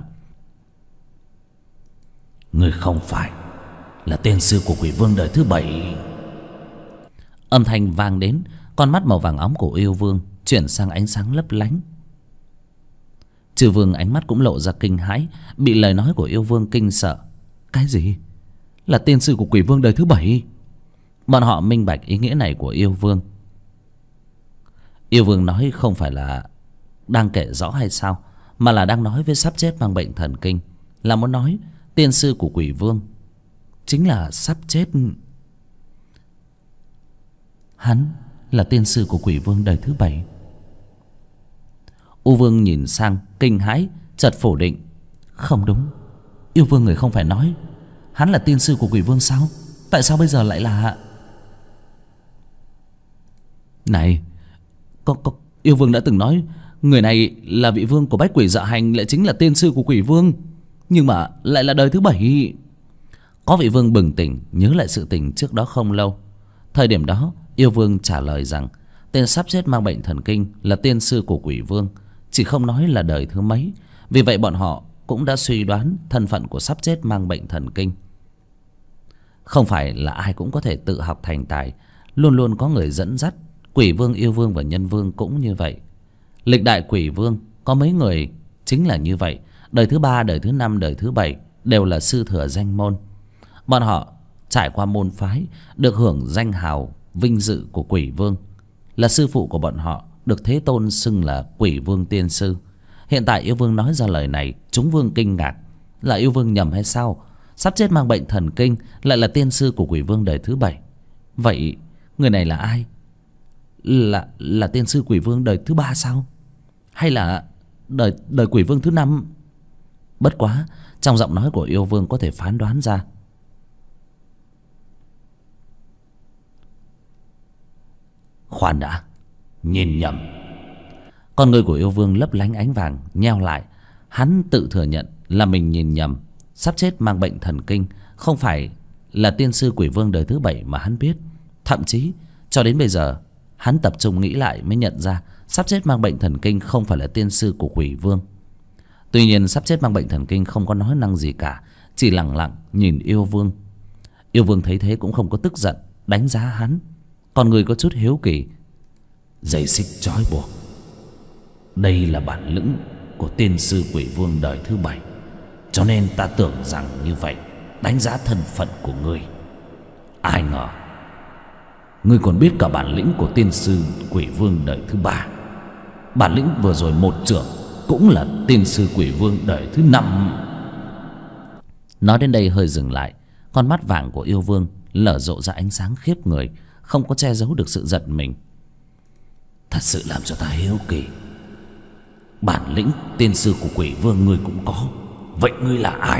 Người không phải là tiên sư của quỷ vương đời thứ 7. Âm thanh vang đến, con mắt màu vàng óng của yêu vương chuyển sang ánh sáng lấp lánh. Chư vương ánh mắt cũng lộ ra kinh hãi, bị lời nói của yêu vương kinh sợ. Cái gì? Là tiên sư của quỷ vương đời thứ 7? Bọn họ minh bạch ý nghĩa này của yêu vương. Yêu vương nói không phải là đang kể rõ hay sao, mà là đang nói với sắp chết mang bệnh thần kinh, là muốn nói tiên sư của quỷ vương chính là sắp chết. Hắn là tiên sư của quỷ vương đời thứ 7. U vương nhìn sang kinh hãi, chợt phủ định. Không đúng, yêu vương người không phải nói hắn là tiên sư của quỷ vương sao? Tại sao bây giờ lại là... Này, có yêu vương đã từng nói người này là vị vương của bách quỷ dạ hành, lại chính là tiên sư của quỷ vương, nhưng mà lại là đời thứ 7. Có vị vương bừng tỉnh, nhớ lại sự tình trước đó không lâu. Thời điểm đó yêu vương trả lời rằng tên sắp chết mang bệnh thần kinh là tiên sư của quỷ vương, chỉ không nói là đời thứ mấy. Vì vậy bọn họ cũng đã suy đoán thân phận của sắp chết mang bệnh thần kinh. Không phải là ai cũng có thể tự học thành tài, luôn luôn có người dẫn dắt. Quỷ vương, yêu vương và nhân vương cũng như vậy. Lịch đại quỷ vương có mấy người chính là như vậy. Đời thứ 3, đời thứ 5, đời thứ 7 đều là sư thừa danh môn. Bọn họ trải qua môn phái, được hưởng danh hào vinh dự của quỷ vương. Là sư phụ của bọn họ được Thế Tôn xưng là quỷ vương tiên sư. Hiện tại yêu vương nói ra lời này, chúng vương kinh ngạc. Là yêu vương nhầm hay sao? Sắp chết mang bệnh thần kinh lại là tiên sư của quỷ vương đời thứ 7. Vậy người này là ai? Là tiên sư quỷ vương đời thứ 3 sao? Hay là đời quỷ vương thứ 5? Bất quá trong giọng nói của yêu vương có thể phán đoán ra. Khoan đã, nhìn nhầm. Con người của yêu vương lấp lánh ánh vàng nheo lại. Hắn tự thừa nhận là mình nhìn nhầm. Sắp chết mang bệnh thần kinh không phải là tiên sư quỷ vương đời thứ 7 mà hắn biết. Thậm chí cho đến bây giờ hắn tập trung nghĩ lại mới nhận ra sắp chết mang bệnh thần kinh không phải là tiên sư của quỷ vương. Tuy nhiên sắp chết mang bệnh thần kinh không có nói năng gì cả, chỉ lặng lặng nhìn yêu vương. Yêu vương thấy thế cũng không có tức giận, đánh giá hắn, con người có chút hiếu kỳ. Dây xích trói buộc, đây là bản lĩnh của tiên sư quỷ vương đời thứ 7, cho nên ta tưởng rằng như vậy đánh giá thân phận của ngươi. Ai ngờ ngươi còn biết cả bản lĩnh của tiên sư quỷ vương đời thứ 3. Bản lĩnh vừa rồi một trưởng cũng là tiên sư quỷ vương đời thứ 5. Nói đến đây hơi dừng lại, con mắt vàng của yêu vương lở rộ ra ánh sáng khiếp người, không có che giấu được sự giận mình. Thật sự làm cho ta hiếu kỳ. Bản lĩnh tiên sư của quỷ vương ngươi cũng có, vậy ngươi là ai?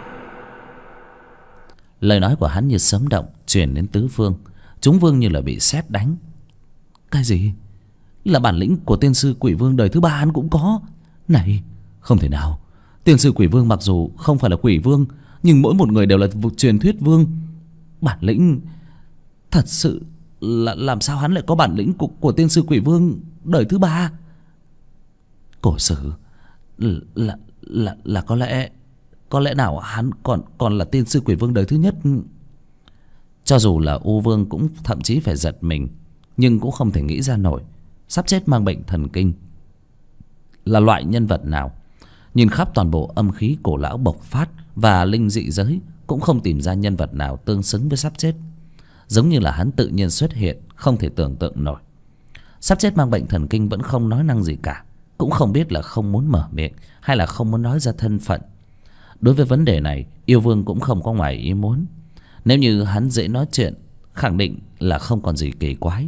Lời nói của hắn như sấm động truyền đến tứ phương, chúng vương như là bị sét đánh. Cái gì? Là bản lĩnh của tiên sư quỷ vương đời thứ 3 hắn cũng có? Này, không thể nào. Tiên sư quỷ vương mặc dù không phải là quỷ vương, nhưng mỗi một người đều là truyền thuyết vương. Bản lĩnh thật sự là làm sao hắn lại có bản lĩnh của tiên sư quỷ vương đời thứ 3? Cổ sử là có lẽ nào hắn còn là tiên sư quỷ vương đời thứ nhất? Cho dù là U Vương cũng thậm chí phải giật mình, nhưng cũng không thể nghĩ ra nổi sắp chết mang bệnh thần kinh là loại nhân vật nào. Nhìn khắp toàn bộ âm khí cổ lão bộc phát và linh dị giới, cũng không tìm ra nhân vật nào tương xứng với sắp chết. Giống như là hắn tự nhiên xuất hiện, không thể tưởng tượng nổi. Sắp chết mang bệnh thần kinh vẫn không nói năng gì cả, cũng không biết là không muốn mở miệng hay là không muốn nói ra thân phận. Đối với vấn đề này, yêu vương cũng không có ngoài ý muốn. Nếu như hắn dễ nói chuyện, khẳng định là không còn gì kỳ quái.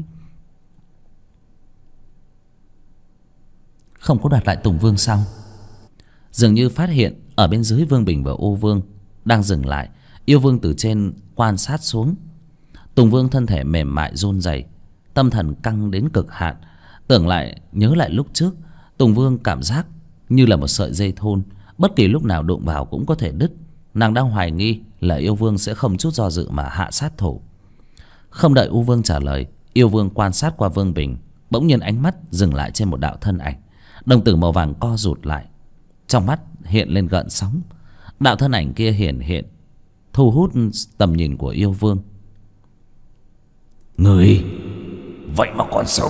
Không có đoạt lại Tùng Vương sao? Dường như phát hiện ở bên dưới Vương Bình và U Vương đang dừng lại, yêu vương từ trên quan sát xuống. Tùng Vương thân thể mềm mại run rẩy, tâm thần căng đến cực hạn. Nhớ lại lúc trước, Tùng Vương cảm giác như là một sợi dây thun, bất kỳ lúc nào đụng vào cũng có thể đứt. Nàng đang hoài nghi là yêu vương sẽ không chút do dự mà hạ sát thủ. Không đợi U Vương trả lời, yêu vương quan sát qua Vương Bình, bỗng nhiên ánh mắt dừng lại trên một đạo thân ảnh. Đồng tử màu vàng co rụt lại, trong mắt hiện lên gợn sóng. Đạo thân ảnh kia hiện thu hút tầm nhìn của yêu vương. Người vậy mà còn sống?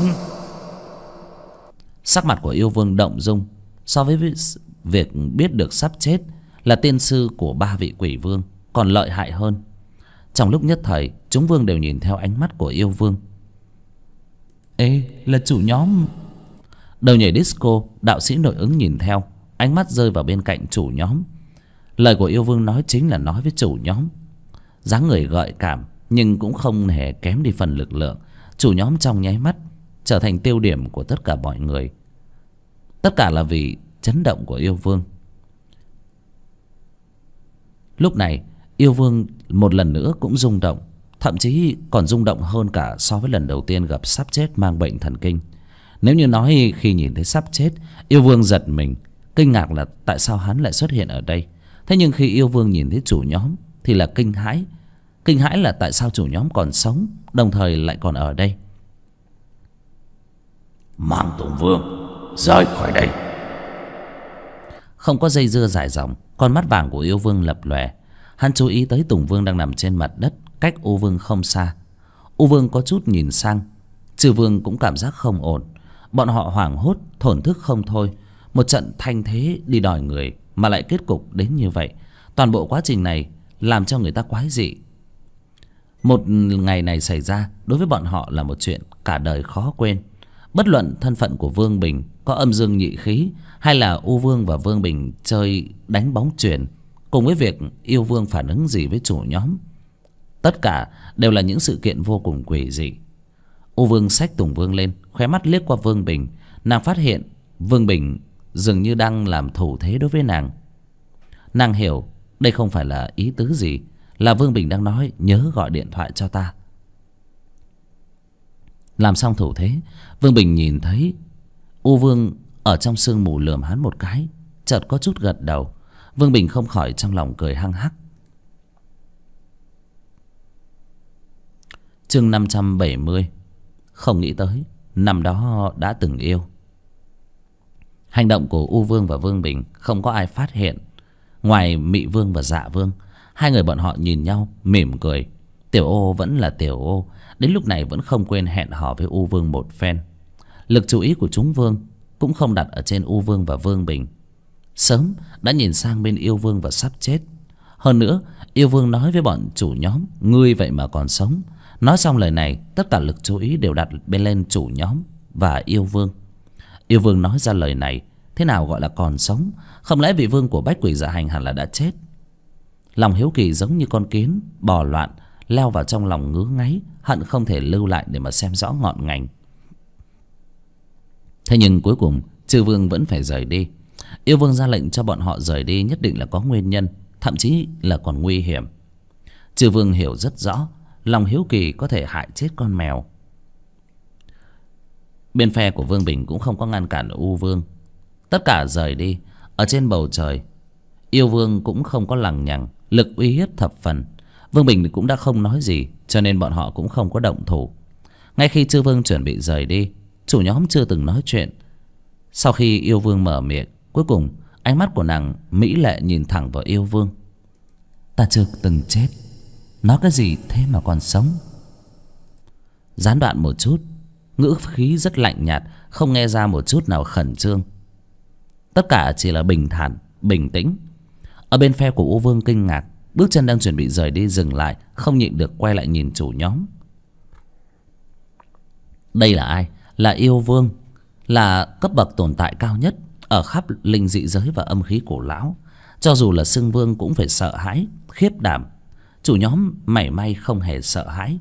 Sắc mặt của yêu vương động dung. So với việc biết được sắp chết là tiên sư của 3 vị quỷ vương còn lợi hại hơn. Trong lúc nhất thời, chúng vương đều nhìn theo ánh mắt của yêu vương. Ê, là chủ nhóm. Đầu nhảy disco, đạo sĩ nội ứng nhìn theo, ánh mắt rơi vào bên cạnh chủ nhóm. Lời của yêu vương nói chính là nói với chủ nhóm. Dáng người gợi cảm nhưng cũng không hề kém đi phần lực lượng. Chủ nhóm trong nháy mắt trở thành tiêu điểm của tất cả mọi người. Tất cả là vì chấn động của yêu vương. Lúc này yêu vương một lần nữa cũng rung động, thậm chí còn rung động hơn cả so với lần đầu tiên gặp sắp chết mang bệnh thần kinh. Nếu như nói khi nhìn thấy sắp chết, yêu vương giật mình, kinh ngạc là tại sao hắn lại xuất hiện ở đây. Thế nhưng khi yêu vương nhìn thấy chủ nhóm thì là kinh hãi. Kinh hãi là tại sao chủ nhóm còn sống, đồng thời lại còn ở đây. Mang Tùng Vương rời khỏi đây. Không có dây dưa dài dòng, con mắt vàng của yêu vương lập lòe. Hắn chú ý tới Tùng Vương đang nằm trên mặt đất, cách U Vương không xa. U Vương có chút nhìn sang, Chư Vương cũng cảm giác không ổn. Bọn họ hoảng hốt, thổn thức không thôi. Một trận thanh thế đi đòi người mà lại kết cục đến như vậy. Toàn bộ quá trình này làm cho người ta quái dị. Một ngày này xảy ra đối với bọn họ là một chuyện cả đời khó quên. Bất luận thân phận của Vương Bình có âm dương nhị khí, hay là U Vương và Vương Bình chơi đánh bóng chuyền, cùng với việc yêu vương phản ứng gì với chủ nhóm, tất cả đều là những sự kiện vô cùng quỷ dị. U Vương xách Tùng Vương lên, khóe mắt liếc qua Vương Bình. Nàng phát hiện Vương Bình dường như đang làm thủ thế đối với nàng. Nàng hiểu đây không phải là ý tứ gì, là Vương Bình đang nói nhớ gọi điện thoại cho ta. Làm xong thủ thế, Vương Bình nhìn thấy U Vương ở trong sương mù lườm hắn một cái, chợt có chút gật đầu. Vương Bình không khỏi trong lòng cười hăng hắc. Chương 570. Không nghĩ tới năm đó đã từng yêu. Hành động của U Vương và Vương Bình không có ai phát hiện, ngoài Mị Vương và Dạ Vương. Hai người bọn họ nhìn nhau mỉm cười. Tiểu Ô vẫn là Tiểu Ô, đến lúc này vẫn không quên hẹn hò với U Vương một phen. Lực chú ý của chúng Vương cũng không đặt ở trên U Vương và Vương Bình, sớm đã nhìn sang bên Yêu Vương và Sắp Chết. Hơn nữa, Yêu Vương nói với bọn chủ nhóm: ngươi vậy mà còn sống. Nói xong lời này, tất cả lực chú ý đều đặt bên lên chủ nhóm và Yêu Vương. Yêu Vương nói ra lời này, thế nào gọi là còn sống? Không lẽ vị vương của Bách Quỷ Dạ Hành hẳn là đã chết? Lòng hiếu kỳ giống như con kiến bò loạn leo vào trong lòng ngứa ngáy, hận không thể lưu lại để mà xem rõ ngọn ngành. Thế nhưng cuối cùng chư vương vẫn phải rời đi. Yêu Vương ra lệnh cho bọn họ rời đi nhất định là có nguyên nhân, thậm chí là còn nguy hiểm. Chư vương hiểu rất rõ lòng hiếu kỳ có thể hại chết con mèo. Bên phe của Vương Bình cũng không có ngăn cản U Vương. Tất cả rời đi. Ở trên bầu trời, Yêu Vương cũng không có lằng nhằng, lực uy hiếp thập phần. Vương Bình cũng đã không nói gì, cho nên bọn họ cũng không có động thủ. Ngay khi chư vương chuẩn bị rời đi, chủ nhóm chưa từng nói chuyện. Sau khi Yêu Vương mở miệng, cuối cùng ánh mắt của nàng mỹ lệ nhìn thẳng vào Yêu Vương. Ta chưa từng chết, nói cái gì thế mà còn sống? Gián đoạn một chút, ngữ khí rất lạnh nhạt, không nghe ra một chút nào khẩn trương. Tất cả chỉ là bình thản, bình tĩnh. Ở bên phe của U Vương kinh ngạc, bước chân đang chuẩn bị rời đi dừng lại, không nhịn được quay lại nhìn chủ nhóm. Đây là ai? Là Yêu Vương, là cấp bậc tồn tại cao nhất ở khắp linh dị giới và âm khí cổ lão. Cho dù là xưng vương cũng phải sợ hãi, khiếp đảm. Chủ nhóm mảy may không hề sợ hãi.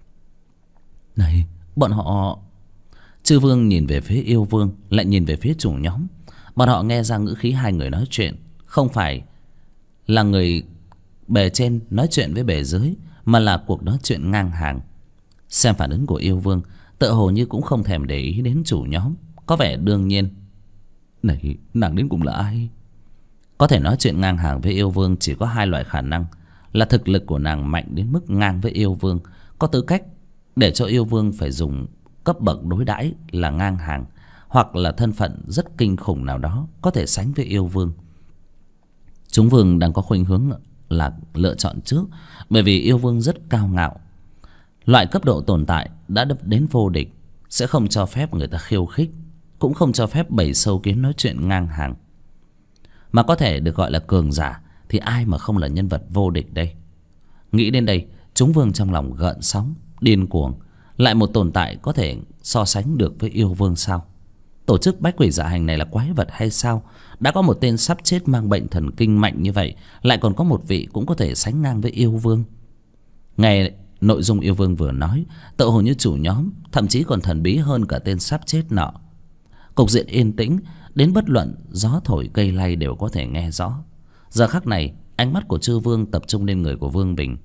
Này, bọn họ... Chư vương nhìn về phía Yêu Vương, lại nhìn về phía chủ nhóm. Bọn họ nghe ra ngữ khí hai người nói chuyện không phải là người bề trên nói chuyện với bề dưới, mà là cuộc nói chuyện ngang hàng. Xem phản ứng của Yêu Vương, tựa hồ như cũng không thèm để ý đến chủ nhóm, có vẻ đương nhiên. Này, nàng đến cùng là ai? Có thể nói chuyện ngang hàng với Yêu Vương chỉ có hai loại khả năng: là thực lực của nàng mạnh đến mức ngang với Yêu Vương, có tư cách để cho Yêu Vương phải dùng cấp bậc đối đãi là ngang hàng, hoặc là thân phận rất kinh khủng nào đó có thể sánh với Yêu Vương. Chúng vương đang có khuynh hướng là lựa chọn trước, bởi vì Yêu Vương rất cao ngạo. Loại cấp độ tồn tại đã đến vô địch, sẽ không cho phép người ta khiêu khích, cũng không cho phép bầy sâu kiến nói chuyện ngang hàng. Mà có thể được gọi là cường giả thì ai mà không là nhân vật vô địch đây? Nghĩ đến đây, chúng vương trong lòng gợn sóng, điên cuồng. Lại một tồn tại có thể so sánh được với Yêu Vương sao? Tổ chức Bách Quỷ Dạ Hành này là quái vật hay sao? Đã có một tên sắp chết mang bệnh thần kinh mạnh như vậy, lại còn có một vị cũng có thể sánh ngang với Yêu Vương. Nghe nội dung Yêu Vương vừa nói, tựa hồ như chủ nhóm thậm chí còn thần bí hơn cả tên sắp chết nọ. Cục diện yên tĩnh đến bất luận gió thổi cây lay đều có thể nghe rõ. Giờ khắc này, ánh mắt của chư vương tập trung lên người của Vương Bình.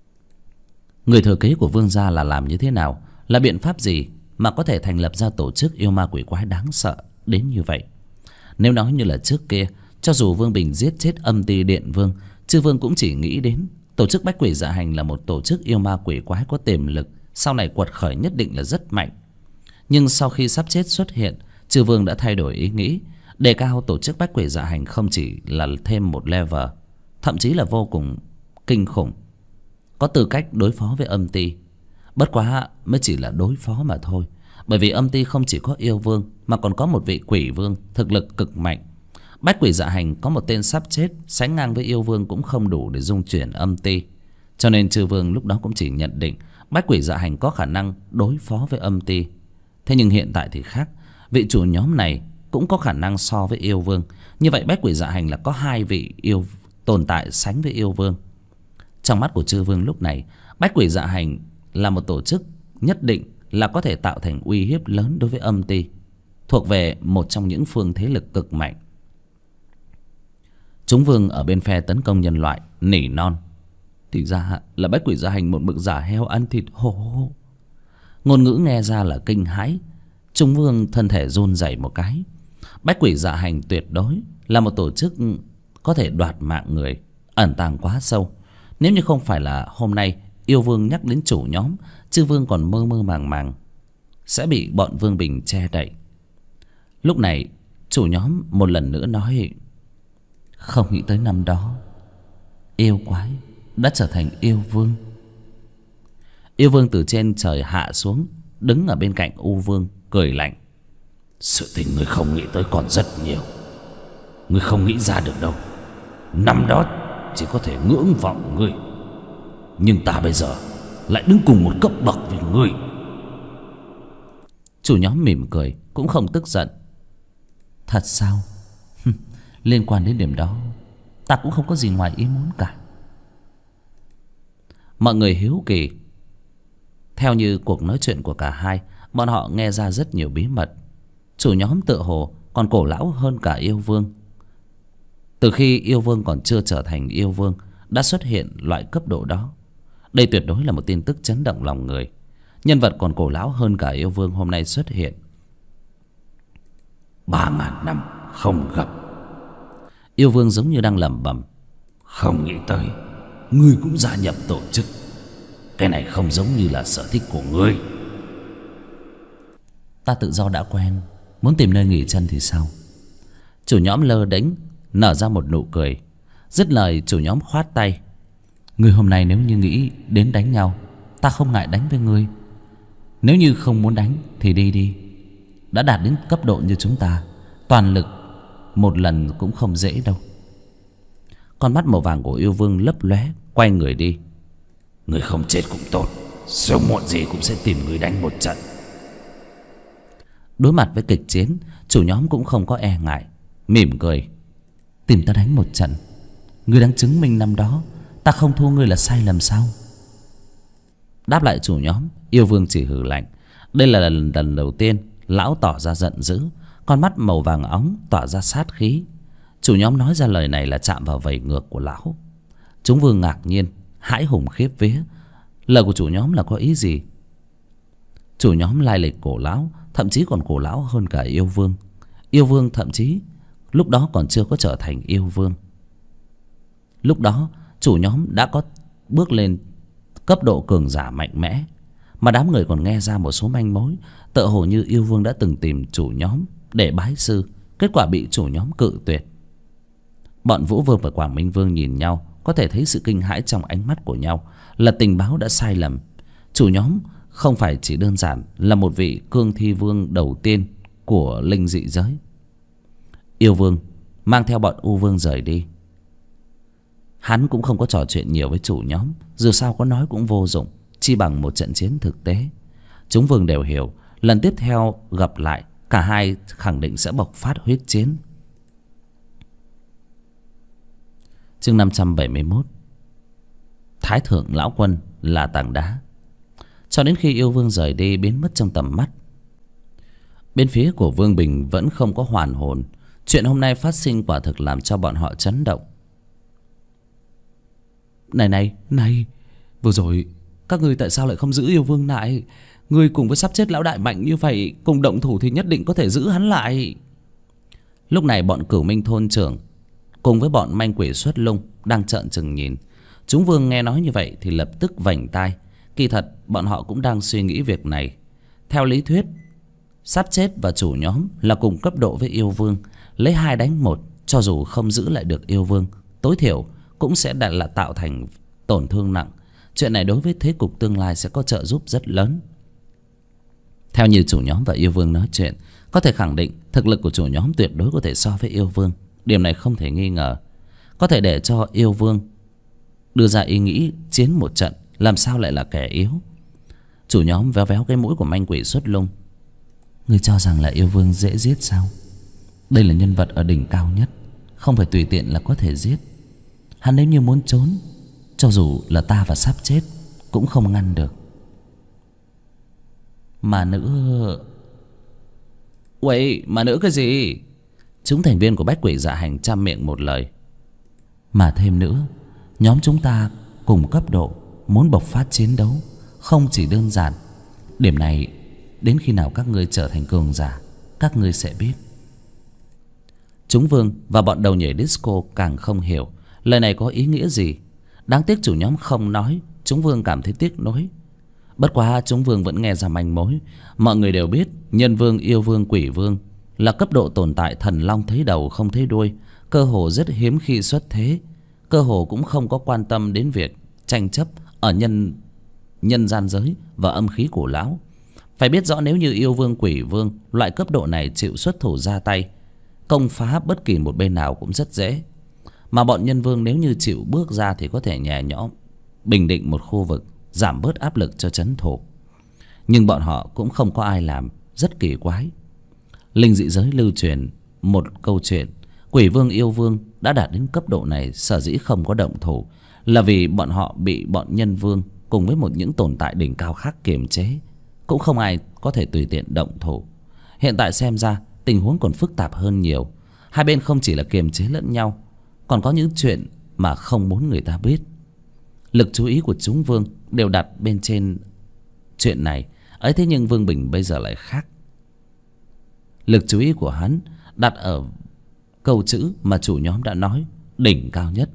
Người thừa kế của Vương gia là làm như thế nào, là biện pháp gì mà có thể thành lập ra tổ chức yêu ma quỷ quái đáng sợ đến như vậy? Nếu nói như là trước kia, cho dù Vương Bình giết chết Âm Ti Điện Vương, chư vương cũng chỉ nghĩ đến tổ chức Bách Quỷ Dạ Hành là một tổ chức yêu ma quỷ quái có tiềm lực, sau này quật khởi nhất định là rất mạnh. Nhưng sau khi sắp chết xuất hiện, chư vương đã thay đổi ý nghĩ, đề cao tổ chức Bách Quỷ Dạ Hành không chỉ là thêm một level, thậm chí là vô cùng kinh khủng, có tư cách đối phó với Âm Ti. Bất quá mới chỉ là đối phó mà thôi, bởi vì Âm Ti không chỉ có Yêu Vương mà còn có một vị Quỷ Vương thực lực cực mạnh. Bách Quỷ Dạ Hành có một tên sắp chết sánh ngang với Yêu Vương cũng không đủ để dung chuyển Âm Ti, cho nên chư vương lúc đó cũng chỉ nhận định Bách Quỷ Dạ Hành có khả năng đối phó với Âm Ti. Thế nhưng hiện tại thì khác, vị chủ nhóm này cũng có khả năng so với Yêu Vương. Như vậy Bách Quỷ Dạ Hành là có hai vị yêu tồn tại sánh với Yêu Vương. Trong mắt của chư vương lúc này, Bách Quỷ Dạ Hành là một tổ chức nhất định là có thể tạo thành uy hiếp lớn đối với Âm Ti, thuộc về một trong những phương thế lực cực mạnh. Chúng vương ở bên phe tấn công nhân loại nỉ non: thì ra là Bách Quỷ Dạ Hành một mực giả heo ăn thịt hổ. Ngôn ngữ nghe ra là kinh hãi. Chúng vương thân thể run rẩy một cái. Bách Quỷ Dạ Hành tuyệt đối là một tổ chức có thể đoạt mạng người, ẩn tàng quá sâu. Nếu như không phải là hôm nay Yêu Vương nhắc đến chủ nhóm, chư vương còn mơ mơ màng màng sẽ bị bọn Vương Bình che đậy. Lúc này Chủ nhóm một lần nữa nói: không nghĩ tới năm đó yêu quái đã trở thành yêu vương. Yêu vương từ trên trời hạ xuống, đứng ở bên cạnh U Vương cười lạnh: sự tình ngươi không nghĩ tới còn rất nhiều. Ngươi không nghĩ ra được đâu. Năm đó chỉ có thể ngưỡng vọng ngươi, nhưng ta bây giờ lại đứng cùng một cấp bậc với ngươi. Chủ nhóm mỉm cười, cũng không tức giận: thật sao? Liên quan đến điểm đó, ta cũng không có gì ngoài ý muốn cả. Mọi người hiếu kỳ. Theo như cuộc nói chuyện của cả hai, bọn họ nghe ra rất nhiều bí mật. Chủ nhóm tựa hồ còn cổ lão hơn cả yêu vương. Từ khi yêu vương còn chưa trở thành yêu vương, đã xuất hiện loại cấp độ đó. Đây tuyệt đối là một tin tức chấn động lòng người. Nhân vật còn cổ lão hơn cả yêu vương hôm nay xuất hiện. 3.000 năm không gặp. Yêu vương giống như đang lẩm bẩm: không nghĩ tới ngươi cũng gia nhập tổ chức. Cái này không giống như là sở thích của ngươi. Ta tự do đã quen, muốn tìm nơi nghỉ chân thì sao? Chủ nhóm lơ đễnh nở ra một nụ cười. Dứt lời, chủ nhóm khoát tay: ngươi hôm nay nếu như nghĩ đến đánh nhau, ta không ngại đánh với ngươi. Nếu như không muốn đánh thì đi đi. Đã đạt đến cấp độ như chúng ta, toàn lực một lần cũng không dễ đâu. Con mắt màu vàng của yêu vương lấp lóe, quay người đi. Ngươi không chết cũng tốt, sớm muộn gì cũng sẽ tìm ngươi đánh một trận. Đối mặt với kịch chiến, chủ nhóm cũng không có e ngại, mỉm cười: tìm ta đánh một trận? Ngươi đang chứng minh năm đó ta không thua ngươi là sai lầm sao? Đáp lại chủ nhóm, yêu vương chỉ hừ lạnh. Đây là lần đầu tiên lão tỏ ra giận dữ, con mắt màu vàng óng tỏa ra sát khí. Chủ nhóm nói ra lời này là chạm vào vảy ngược của lão. Chúng vương ngạc nhiên, hãi hùng khiếp vía. Lời của chủ nhóm là có ý gì? Chủ nhóm lai lịch cổ lão, thậm chí còn cổ lão hơn cả yêu vương. Yêu vương thậm chí lúc đó còn chưa có trở thành yêu vương. Lúc đó chủ nhóm đã có bước lên cấp độ cường giả mạnh mẽ. Mà đám người còn nghe ra một số manh mối, tựa hồ như yêu vương đã từng tìm chủ nhóm để bái sư, kết quả bị chủ nhóm cự tuyệt. Bọn Vũ Vương và Quảng Minh Vương nhìn nhau, có thể thấy sự kinh hãi trong ánh mắt của nhau, là tình báo đã sai lầm. Chủ nhóm không phải chỉ đơn giản là một vị cương thi vương đầu tiên của linh dị giới. Yêu vương mang theo bọn U Vương rời đi. Hắn cũng không có trò chuyện nhiều với chủ nhóm, dù sao có nói cũng vô dụng, chi bằng một trận chiến thực tế. Chúng vương đều hiểu, lần tiếp theo gặp lại, cả hai khẳng định sẽ bộc phát huyết chiến. Chương 571. Thái thượng lão quân là tảng đá. Cho đến khi yêu vương rời đi biến mất trong tầm mắt, bên phía của Vương Bình vẫn không có hoàn hồn. Chuyện hôm nay phát sinh quả thực làm cho bọn họ chấn động. Này, vừa rồi các ngươi tại sao lại không giữ yêu vương lại? Ngươi cùng với sắp chết lão đại mạnh như vậy, cùng động thủ thì nhất định có thể giữ hắn lại. Lúc này bọn Cửu Minh thôn trưởng cùng với bọn manh quỷ xuất lung đang trợn trừng nhìn. Chúng vương nghe nói như vậy thì lập tức vành tai. Kỳ thật bọn họ cũng đang suy nghĩ việc này. Theo lý thuyết, sắp chết và chủ nhóm là cùng cấp độ với yêu vương, lấy 2 đánh 1, cho dù không giữ lại được yêu vương, tối thiểu cũng sẽ là tạo thành tổn thương nặng. Chuyện này đối với thế cục tương lai sẽ có trợ giúp rất lớn. Theo như chủ nhóm và yêu vương nói chuyện, có thể khẳng định thực lực của chủ nhóm tuyệt đối có thể so với yêu vương. Điểm này không thể nghi ngờ. Có thể để cho yêu vương đưa ra ý nghĩ chiến một trận, làm sao lại là kẻ yếu. Chủ nhóm véo véo cái mũi của manh quỷ xuất lung. Ngươi cho rằng là yêu vương dễ giết sao? Đây là nhân vật ở đỉnh cao nhất, không phải tùy tiện là có thể giết. Hắn nếu như muốn trốn, cho dù là ta và sắp chết cũng không ngăn được. Mà nữa... Uầy, mà nữa cái gì? Chúng thành viên của Bách Quỷ Dạ Hành trăm miệng một lời. Mà thêm nữa, nhóm chúng ta cùng cấp độ, muốn bộc phát chiến đấu không chỉ đơn giản. Điểm này đến khi nào các ngươi trở thành cường giả, các ngươi sẽ biết. Chúng vương và bọn đầu nhảy disco càng không hiểu lời này có ý nghĩa gì. Đáng tiếc chủ nhóm không nói, chúng vương cảm thấy tiếc nuối. Bất quá chúng vương vẫn nghe ra manh mối. Mọi người đều biết nhân vương, yêu vương, quỷ vương là cấp độ tồn tại thần long thấy đầu không thấy đuôi, cơ hồ rất hiếm khi xuất thế, cơ hồ cũng không có quan tâm đến việc tranh chấp ở nhân gian giới và âm khí cổ lão. Phải biết rõ, nếu như yêu vương, quỷ vương loại cấp độ này chịu xuất thủ ra tay, công phá bất kỳ một bên nào cũng rất dễ. Mà bọn nhân vương nếu như chịu bước ra thì có thể nhẹ nhõm bình định một khu vực, giảm bớt áp lực cho trấn thủ. Nhưng bọn họ cũng không có ai làm, rất kỳ quái. Linh dị giới lưu truyền một câu chuyện, quỷ vương, yêu vương đã đạt đến cấp độ này sở dĩ không có động thủ là vì bọn họ bị bọn nhân vương cùng với những tồn tại đỉnh cao khác kiềm chế, cũng không ai có thể tùy tiện động thủ. Hiện tại xem ra tình huống còn phức tạp hơn nhiều. Hai bên không chỉ là kiềm chế lẫn nhau, còn có những chuyện mà không muốn người ta biết. Lực chú ý của chúng vương đều đặt bên trên chuyện này ấy, thế nhưng Vương Bình bây giờ lại khác. Lực chú ý của hắn đặt ở câu chữ mà chủ nhóm đã nói, đỉnh cao nhất.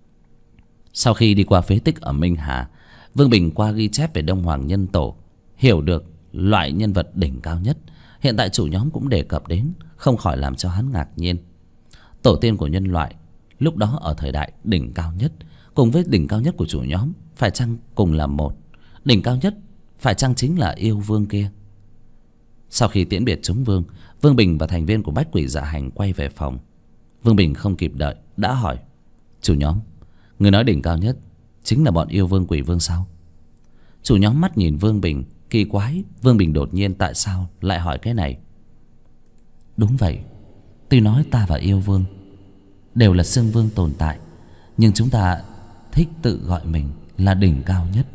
Sau khi đi qua phế tích ở Minh Hà, Vương Bình qua ghi chép về Đông Hoàng Nhân Tổ, hiểu được loại nhân vật đỉnh cao nhất hiện tại chủ nhóm cũng đề cập đến, không khỏi làm cho hắn ngạc nhiên. Tổ tiên của nhân loại lúc đó ở thời đại đỉnh cao nhất cùng với đỉnh cao nhất của chủ nhóm phải chăng cùng là một? Đỉnh cao nhất phải chăng chính là yêu vương kia? Sau khi tiễn biệt chúng vương, Vương Bình và thành viên của Bách Quỷ Dạ Hành quay về phòng. Vương Bình không kịp đợi đã hỏi: chủ nhóm, người nói đỉnh cao nhất chính là bọn yêu vương, quỷ vương sao? Chủ nhóm mắt nhìn Vương Bình kỳ quái. Vương Bình đột nhiên tại sao lại hỏi cái này? Đúng vậy, tuy nói ta và yêu vương đều là xưng vương tồn tại, nhưng chúng ta thích tự gọi mình là đỉnh cao nhất.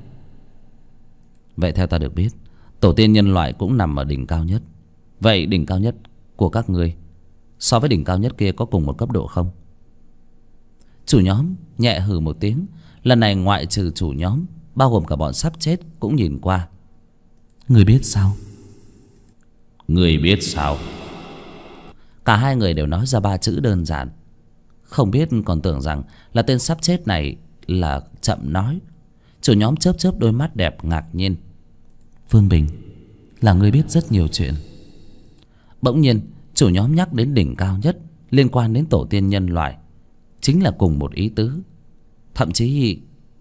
Vậy theo ta được biết, tổ tiên nhân loại cũng nằm ở đỉnh cao nhất. Vậy đỉnh cao nhất của các ngươi so với đỉnh cao nhất kia có cùng một cấp độ không? Chủ nhóm nhẹ hừ một tiếng. Lần này ngoại trừ chủ nhóm, bao gồm cả bọn sắp chết cũng nhìn qua. Người biết sao? Người biết sao? Cả hai người đều nói ra ba chữ đơn giản. Không biết còn tưởng rằng là tên sắp chết này là chậm nói. Chủ nhóm chớp chớp đôi mắt đẹp ngạc nhiên. Vương Bình, là người biết rất nhiều chuyện. Bỗng nhiên chủ nhóm nhắc đến đỉnh cao nhất liên quan đến tổ tiên nhân loại, chính là cùng một ý tứ. Thậm chí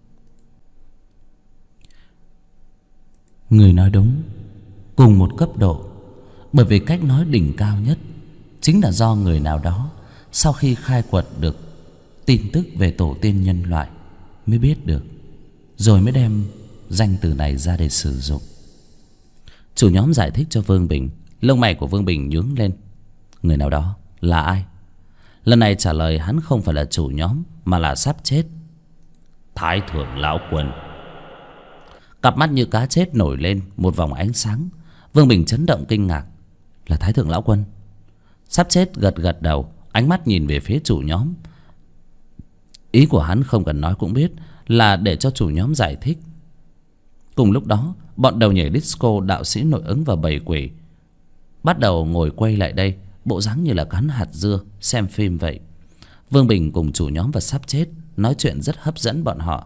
người nói đúng, cùng một cấp độ. Bởi vì cách nói đỉnh cao nhất chính là do người nào đó sau khi khai quật được tin tức về tổ tiên nhân loại mới biết được, rồi mới đem danh từ này ra để sử dụng. Chủ nhóm giải thích cho Vương Bình. Lông mày của Vương Bình nhướng lên. Người nào đó là ai? Lần này trả lời hắn không phải là chủ nhóm, mà là sắp chết. Thái Thượng Lão Quân. Cặp mắt như cá chết nổi lên một vòng ánh sáng. Vương Bình chấn động kinh ngạc. Là Thái Thượng Lão Quân? Sắp chết gật gật đầu, ánh mắt nhìn về phía chủ nhóm. Ý của hắn không cần nói cũng biết, là để cho chủ nhóm giải thích. Cùng lúc đó, bọn đầu nhảy disco, đạo sĩ nội ứng và bầy quỷ bắt đầu ngồi quay lại đây, bộ dáng như là cắn hạt dưa xem phim vậy. Vương Bình cùng chủ nhóm và sắp chết nói chuyện rất hấp dẫn bọn họ.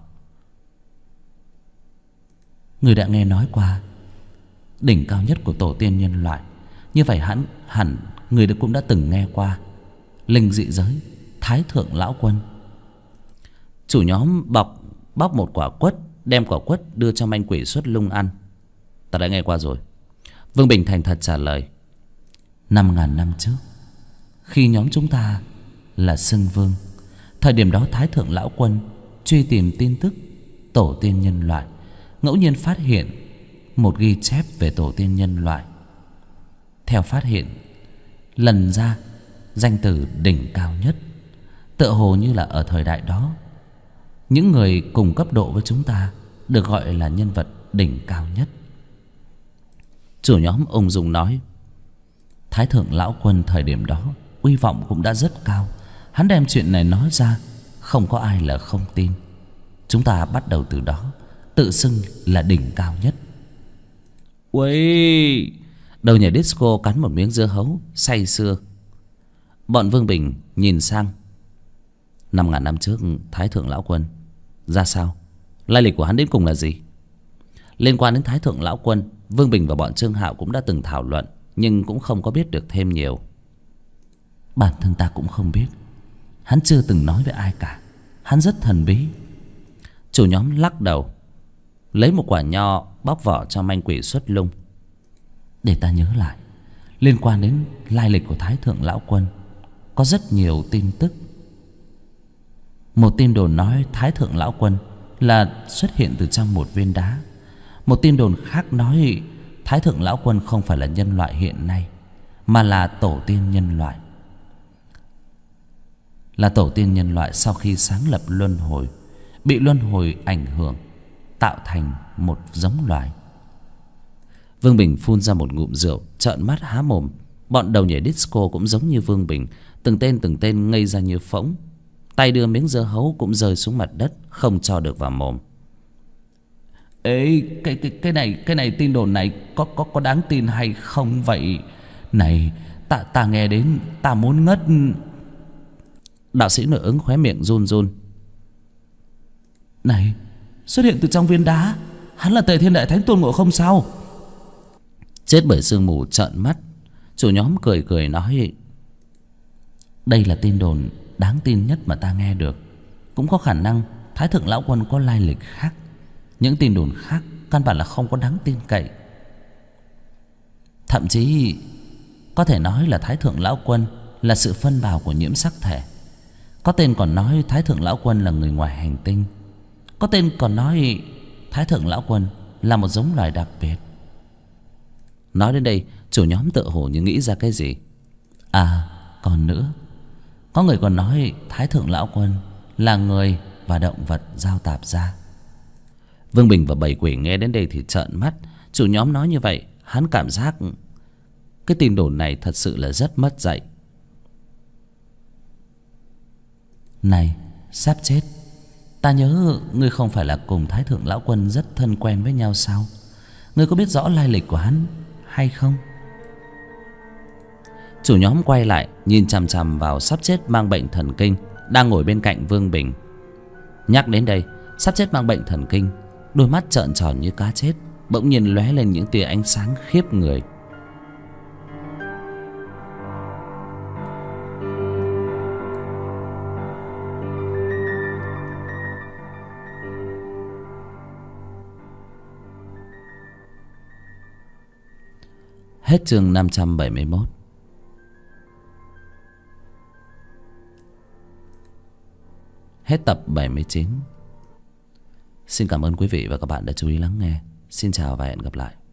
Người đã nghe nói qua đỉnh cao nhất của tổ tiên nhân loại, như vậy hẳn người cũng đã từng nghe qua linh dị giới Thái Thượng Lão Quân. Chủ nhóm bóc một quả quất, đem quả quất đưa cho manh quỷ Xuất Lung ăn. Ta đã nghe qua rồi. Vương Bình thành thật trả lời. 5.000 năm trước, khi nhóm chúng ta là xưng vương, thời điểm đó Thái Thượng Lão Quân truy tìm tin tức tổ tiên nhân loại, ngẫu nhiên phát hiện một ghi chép về tổ tiên nhân loại. Theo phát hiện, lần ra danh từ đỉnh cao nhất, tựa hồ như là ở thời đại đó, những người cùng cấp độ với chúng ta được gọi là nhân vật đỉnh cao nhất. Chủ nhóm ung dung nói. Thái Thượng Lão Quân thời điểm đó uy vọng cũng đã rất cao. Hắn đem chuyện này nói ra, không có ai là không tin. Chúng ta bắt đầu từ đó tự xưng là đỉnh cao nhất. Uầy! Đầu nhảy disco cắn một miếng dưa hấu say sưa. Bọn Vương Bình nhìn sang. 5.000 năm trước Thái Thượng Lão Quân ra sao? Lai lịch của hắn đến cùng là gì? Liên quan đến Thái Thượng Lão Quân, Vương Bình và bọn Trương Hạo cũng đã từng thảo luận, nhưng cũng không có biết được thêm nhiều. Bản thân ta cũng không biết. Hắn chưa từng nói với ai cả. Hắn rất thần bí. Chủ nhóm lắc đầu, lấy một quả nho bóc vỏ cho manh quỷ xuất lung. Để ta nhớ lại. Liên quan đến lai lịch của Thái Thượng Lão Quân có rất nhiều tin tức. Một tin đồn nói Thái Thượng Lão Quân là xuất hiện từ trong một viên đá. Một tin đồn khác nói Thái Thượng Lão Quân không phải là nhân loại hiện nay, mà là tổ tiên nhân loại. Là tổ tiên nhân loại sau khi sáng lập luân hồi, bị luân hồi ảnh hưởng, tạo thành một giống loài. Vương Bình phun ra một ngụm rượu, trợn mắt há mồm. Bọn đầu nhảy disco cũng giống như Vương Bình, từng tên ngây ra như phỗng. Tay đưa miếng dưa hấu cũng rơi xuống mặt đất, không cho được vào mồm. Ê, cái này tin đồn này có đáng tin hay không vậy? Này, ta nghe đến ta muốn ngất. Đạo sĩ nội ứng khóe miệng run run. Này, xuất hiện từ trong viên đá, hắn là Tề Thiên Đại Thánh Tôn Ngộ Không sao? Chết bởi sương mù trợn mắt. Chủ nhóm cười nói, đây là tin đồn đáng tin nhất mà ta nghe được. Cũng có khả năng Thái Thượng Lão Quân có lai lịch khác. Những tin đồn khác căn bản là không có đáng tin cậy. Thậm chí có thể nói là Thái Thượng Lão Quân là sự phân bào của nhiễm sắc thể. Có tên còn nói Thái Thượng Lão Quân là người ngoài hành tinh. Có tên còn nói Thái Thượng Lão Quân là một giống loài đặc biệt. Nói đến đây, chủ nhóm tựa hồ như nghĩ ra cái gì. À, còn nữa, có người còn nói Thái Thượng Lão Quân là người và động vật giao tạp ra. Vương Bình và bảy quỷ nghe đến đây thì trợn mắt. Chủ nhóm nói như vậy, hắn cảm giác cái tin đồn này thật sự là rất mất dạy. Này, sắp chết, ta nhớ ngươi không phải là cùng Thái Thượng Lão Quân rất thân quen với nhau sao? Ngươi có biết rõ lai lịch của hắn hay không? Chủ nhóm quay lại nhìn chằm chằm vào sắp chết mang bệnh thần kinh đang ngồi bên cạnh Vương Bình. Nhắc đến đây, sắp chết mang bệnh thần kinh, đôi mắt trợn tròn như cá chết, bỗng nhiên lóe lên những tia ánh sáng khiếp người. Hết chương 571. Hết tập 79. Xin cảm ơn quý vị và các bạn đã chú ý lắng nghe. Xin chào và hẹn gặp lại.